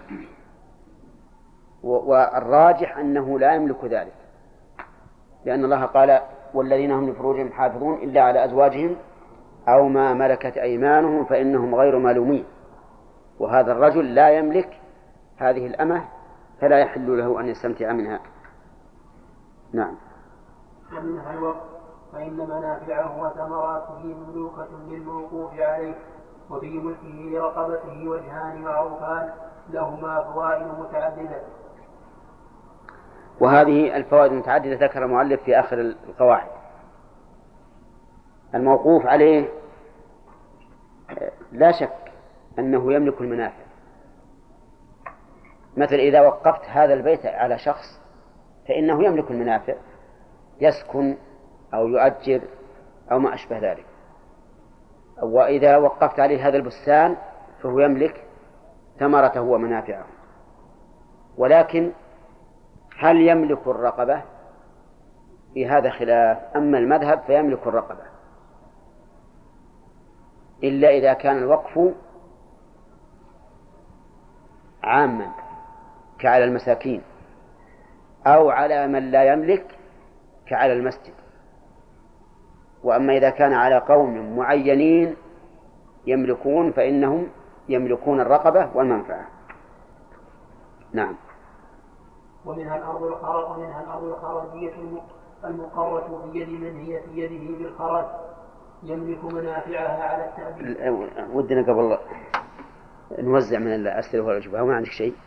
Speaker 2: والراجح أنه لا يملك ذلك، لأن الله قال: والذين هم لفروجهم حافظون إلا على أزواجهم أو ما ملكت أيمانهم فإنهم غير ملومين. وهذا الرجل لا يملك هذه الأمة فلا يحل له أن يستمتع منها. نعم.
Speaker 4: ومنها الوقت، فإن منافعه وثمراته مملوكة للموقوف عليه، وفي ملكه لرقبته وجهان معروفان لهما فوائد متعددة.
Speaker 2: وهذه الفوائد المتعددة ذكر المؤلف في آخر القواعد. الموقوف عليه لا شك أنه يملك المنافع، مثل إذا وقفت هذا البيت على شخص فإنه يملك المنافع، يسكن أو يؤجر أو ما أشبه ذلك. وإذا وقفت عليه هذا البستان فهو يملك ثمرته ومنافعه. ولكن هل يملك الرقبة؟ في هذا خلاف. أما المذهب فيملك الرقبة، إلا إذا كان الوقف عاما كعلى المساكين، أو على من لا يملك كعلى المسجد. وأما إذا كان على قوم معينين يملكون فإنهم يملكون الرقبة والمنفعة. نعم.
Speaker 4: ومنها الأرض الخرج ومنها الأرض الخراجية المقرة في يد من هي في يده بالخراج، يملك منافعها على التأبيد.
Speaker 2: ودنا قبل نوزع من الأسئلة والأجوبة، ما عندك شيء؟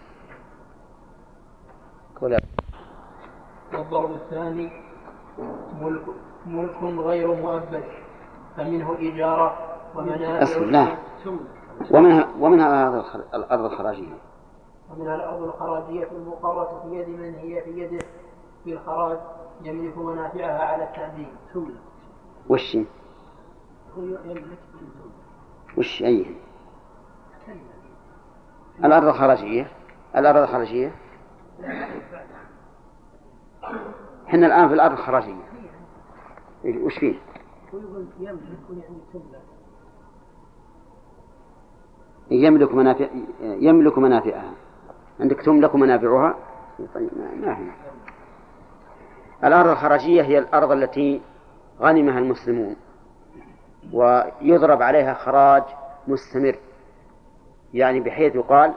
Speaker 2: ولا.
Speaker 4: والضرب الثاني ملك, ملك غير مؤبد، فمنه إجارة ومنافع.
Speaker 2: لا. ومنها ومنها الأرض الخراجية.
Speaker 4: ومنها الأرض الخراجية المقرة في يد من هي في يده في الخراج يملك منافعها على التأبيد.
Speaker 2: وش وش أيه الأرض الخراجية؟ الأرض الخراجية حنا الآن في الأرض الخراجية وش فيه؟ يملك منافع يملك منافعها. عندك تملك منافعها. طيب ما هي الأرض الخراجية؟ هي الأرض التي غنمها المسلمون ويضرب عليها خراج مستمر، يعني بحيث يقال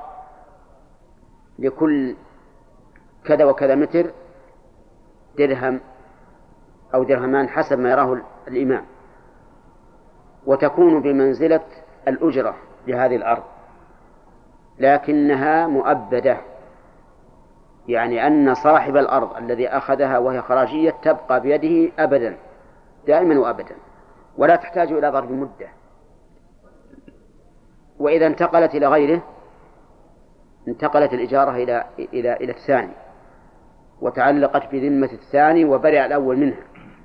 Speaker 2: لكل كذا وكذا متر درهم أو درهمان حسب ما يراه الإمام، وتكون بمنزلة الأجرة لهذه الأرض، لكنها مؤبدة، يعني أن صاحب الأرض الذي أخذها وهي خراجية تبقى بيده أبدا دائما وأبدا، ولا تحتاج إلى ضرب مدة. وإذا انتقلت إلى غيره انتقلت الإجارة إلى إلى إلى الثاني وتعلقت بذمة الثاني وبرئ الأول منها.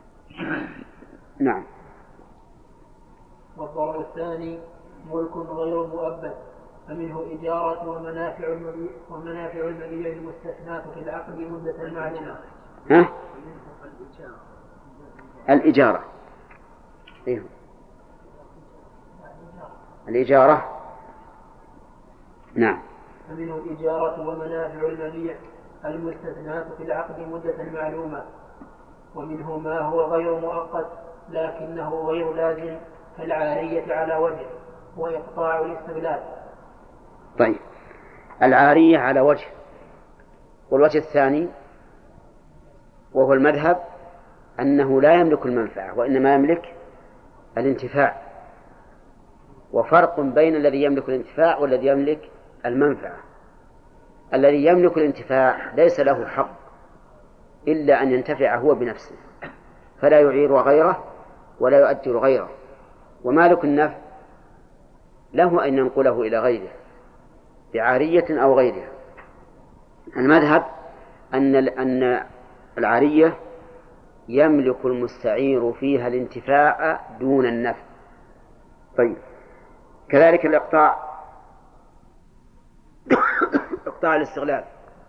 Speaker 2: نعم.
Speaker 4: والضرب الثاني ملك غير مؤبد، فمنه إجارة ومنافع المبيع ومنافع المبيع المستثناة في العقد مدة معلومة.
Speaker 2: ها؟ الإجارة. إيه؟ الإجارة. نعم.
Speaker 4: فمنه الإجارة ومنافع المبيع المستثناة في العقد مدة معلومة، ومنه ما هو غير مؤقت لكنه غير لازم كالعارية على وجه وإقطاع الاستغلال.
Speaker 2: طيب، العارية على وجه، والوجه الثاني وهو المذهب أنه لا يملك المنفعة وإنما يملك الانتفاع، وفرق بين الذي يملك الانتفاع والذي يملك المنفعة. الذي يملك الانتفاع ليس له حق إلا أن ينتفع هو بنفسه، فلا يعير غيره ولا يؤجر غيره، ومالك النفع له أن ينقله إلى غيره بعارية أو غيرها. المذهب أن أن العارية يملك المستعير فيها الانتفاع دون النفع. طيب، كذلك الإقطاع إقطاع الاستغلال.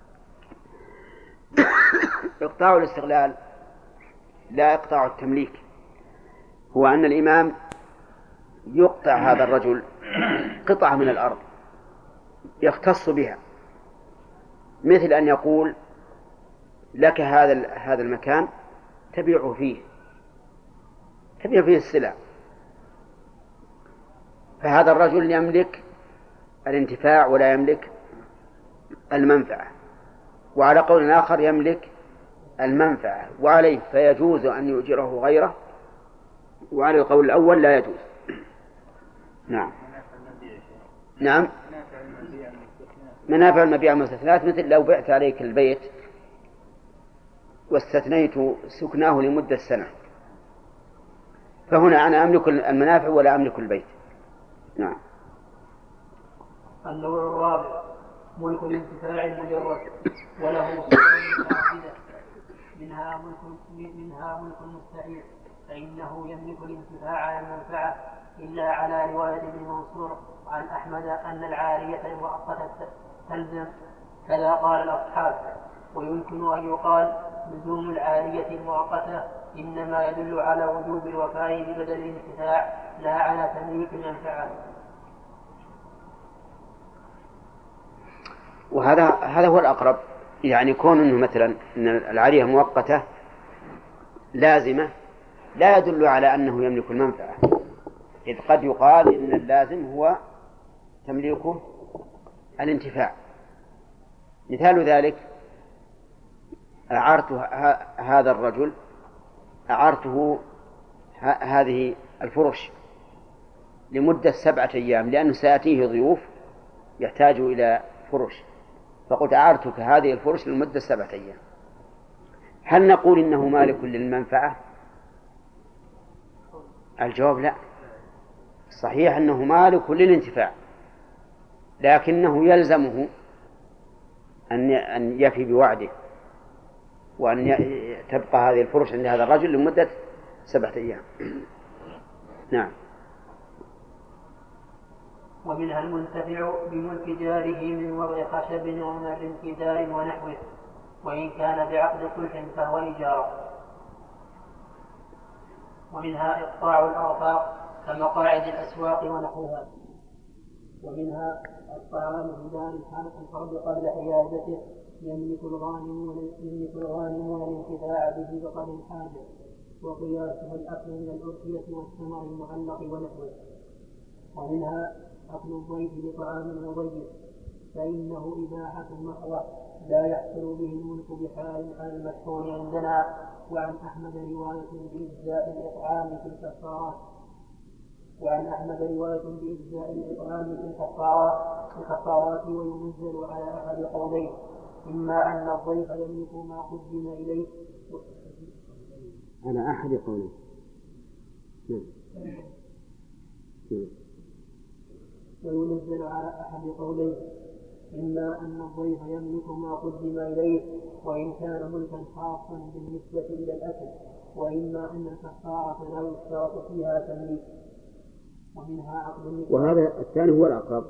Speaker 2: إقطاع الاستغلال لا إقطاع التمليك، هو أن الإمام يقطع هذا الرجل قطعة من الأرض يختص بها، مثل أن يقول لك هذا هذا المكان تبيع فيه تبيع فيه السلع، فهذا الرجل يملك الانتفاع ولا يملك المنفعة، وعلى قول آخر يملك المنفعة وعليه فيجوز أن يؤجره غيره، وعلى القول الأول لا يجوز. نعم. نعم. منافع المبيع المستثنات، مثل لو بعت عليك البيت واستثنيت سكناه لمدة سنة، فهنا أنا أملك المنافع ولا أملك البيت. نعم.
Speaker 4: النوع الرابع ملك الانتفاع المجرد، وله صفات متعددة، منها ملك منها ملك المستعير، فإنه يملك الانتفاع على المنفعة، إلا على رواية ابن منصور عن أحمد أن العارية المؤقتة تلزم، كذا قال الأصحاب. ويمكن أن يقال لزوم العارية المؤقتة إنما يدل على وجوب الوفاء ببدل الانتفاع لا على تمليك المنفعة.
Speaker 2: وهذا هذا هو الأقرب، يعني كون أنه مثلا أن العارية مؤقتة لازمة لا يدل على أنه يملك المنفعة، إذ قد يقال إن اللازم هو تمليكه الانتفاع. مثال ذلك أعرت هذا الرجل أعرته هذه الفرش لمدة سبعة أيام لأنه سيأتيه ضيوف يحتاج إلى فرش، فقلت أعرتك هذه الفرش لمدة سبعة أيام. هل نقول إنه مالك للمنفعة؟ الجواب لا، صحيح أنه مالك للانتفاع، لكنه يلزمه أن يفي بوعده وأن تبقى هذه الفرش عند هذا الرجل لمدة سبعة أيام. نعم.
Speaker 4: ومنها المنتفع بملك جاره من وضع خشب ومر كدار ونحوه، وإن كان بعقد صلح فهو إيجار. ومنها إقطاع الأرفاق كمقاعد الأسواق ونحوها. ومنها الطعام في دار الحرب قبل حيازته يملك الغانمون يملك الغانمون الانتفاع به بقدر الحاجة، وقياسه الأكل من الأرضية والثمر المعلق ونحوه. ومنها أكل الضيف لطعام الضيف فإنه إباحة محضة لا يحصل به الملك بحال على المشهور عندنا. وعن أحمد رواية بإجزاء الإطعام في الكفارات وعن أحمد رواية بإجزاء الإطعام في الكفارات الكفارات وينزل على أحد قولين، إما أن الضيف يملك ما قدم إليه
Speaker 2: على أحد قولين
Speaker 4: وينزل على أحد قولين إما أن الضيف يملك ما قدم إليه وإن كان ملكا خاصا بالنسبة إلى الأكل، وإما أن الكفارة لا يشترط فيها تمليك. ومنها عقد النكاح.
Speaker 2: وهذا الثاني هو الأقرب،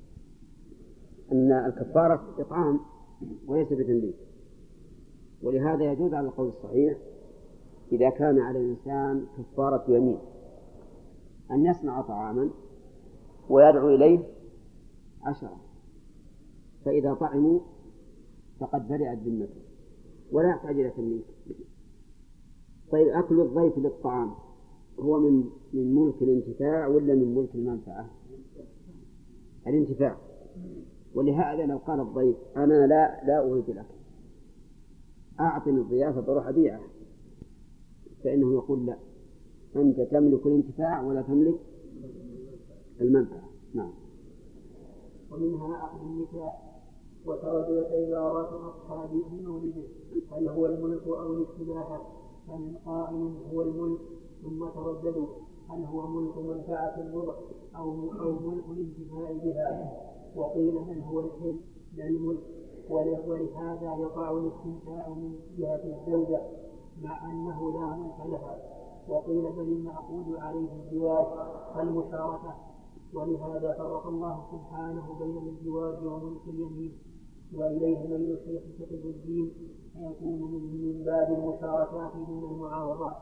Speaker 2: أن الكفارة إطعام وليس بتمليك، ولهذا يجوز على القول الصحيح إذا كان على الإنسان كفارة يمين أن يصنع طعاما ويدعو إليه عشرة، فإذا طعموا فقد برئت ذمته ولا يحتاج إلى تمليك. طيب أكل الضيف للطعام هو من من ملك الانتفاع ولا من ملك المنفعة؟ الانتفاع. ولهذا لو قال الضيف أنا لا لا أريد الأكل أعطني الضيافة بروح أبيعه، فإنه يقول لا، أنت تملك الانتفاع ولا تملك المنفعة. نعم.
Speaker 4: ومنها عقد النكاح وترددت عبارات أصحاب المولد هل هو الملك أو الاستباحة، فمن قائل هو الملك ثم ترددوا هل هو ملك منفعة الوضع أو أو ملك الانتفاع بها، وقيل هل هو الحل لا الملك، ولهذا يقع الاستمتاع من جهة الزوجة مع أنه لا ملك لها، وقيل بل المعقود عليه الزواج والمشاركة، ولهذا فرق الله سبحانه بين الزواج وملك اليمين، وإليه ميل شيخ تقي الدين فيكون من باب المشاركات دون المعاوضات.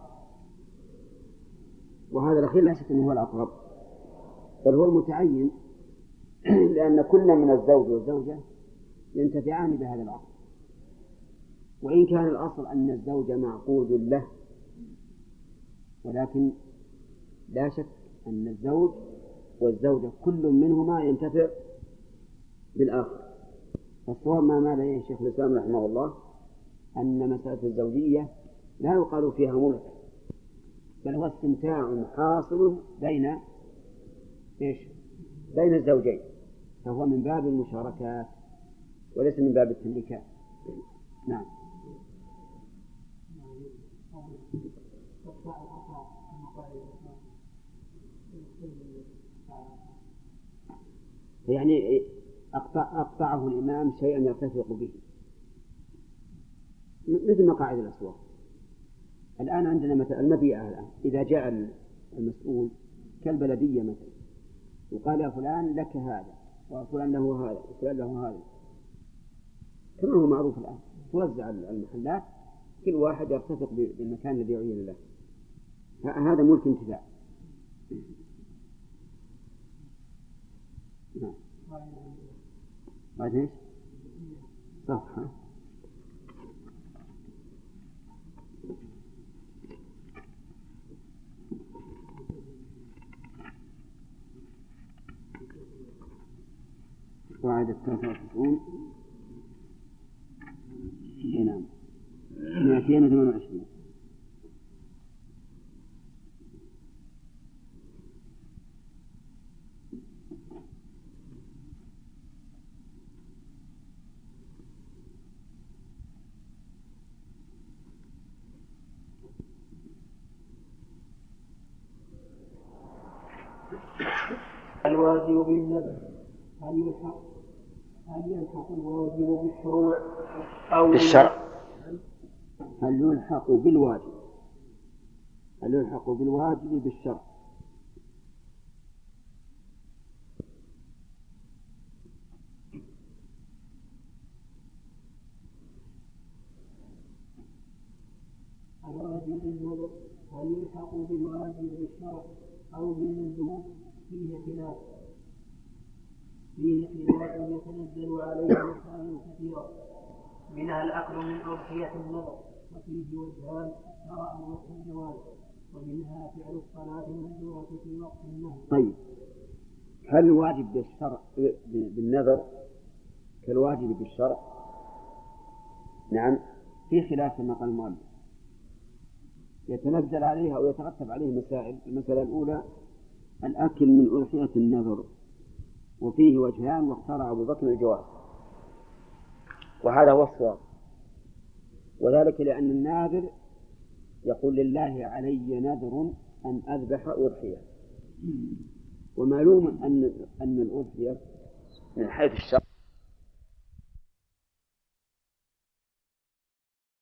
Speaker 2: وهذا الأخير لا شك أنه هو الأقرب، بل هو المتعين، لأن كل من الزوج والزوجة ينتفعان بهذا العقد، وإن كان الأصل أن الزوج معقود له، ولكن لا شك أن الزوج والزوجة كل منهما ينتفع بالآخر. فالصواب ما مال إليه الشيخ الإسلام رحمه الله أن مسألة الزوجية لا يقال فيها ملك، بل هو استمتاع حاصل بين إيش؟ بين الزوجين، فهو من باب المشاركات وليس من باب التمليكات. نعم. يعني أقطع أقطعه الإمام شيئا يرتفق به، مثل مقاعد الأسواق. الآن عندنا مثلا المبيعة، الآن إذا جاء المسؤول كالبلدية مثلا وقال يا فلان لك هذا وفلان له هذا وفلان له هذا، كما هو معروف الآن توزع المحلات كل واحد يرتفق بالمكان الذي يعين له، هذا ملك انتفاع. نعم. بعد ايش؟ صفحة قاعدة تسعة وتسعون. نعم. مئتين وثمان وعشرين.
Speaker 1: الواجب بالنذر هل يلحق هل يلحق الواجب بالشروع أو
Speaker 2: بالشرع؟ هل يلحق بالواجب هل يلحق بالواجب بالشرع؟
Speaker 1: الواجب بالنذر هل يلحق بالواجب بالشرع أو بالمندوب فيه خلاف فيه خلاف يتنزل عليه مسائل كثيرة منها الأكل من أضحية النذر وفيه وجهان شرعا والجواز ومنها فعل الصلاة المندوبة في وقت النهي.
Speaker 2: طيب هل الواجب بالشرع بالنذر كالواجب بالشرع؟ نعم في خلاف كما قال المؤلف يتنزل عليها أو يترتب عليه مسائل. المسألة الأولى الأكل من أضحية النذر وفيه وجهان واختار أبو بكر الجواز وهذا هو الصواب وذلك لأن الناذر يقول لله علي نذر أن أذبح أضحية ومعلوم أن أن الأضحية من حيث الشرع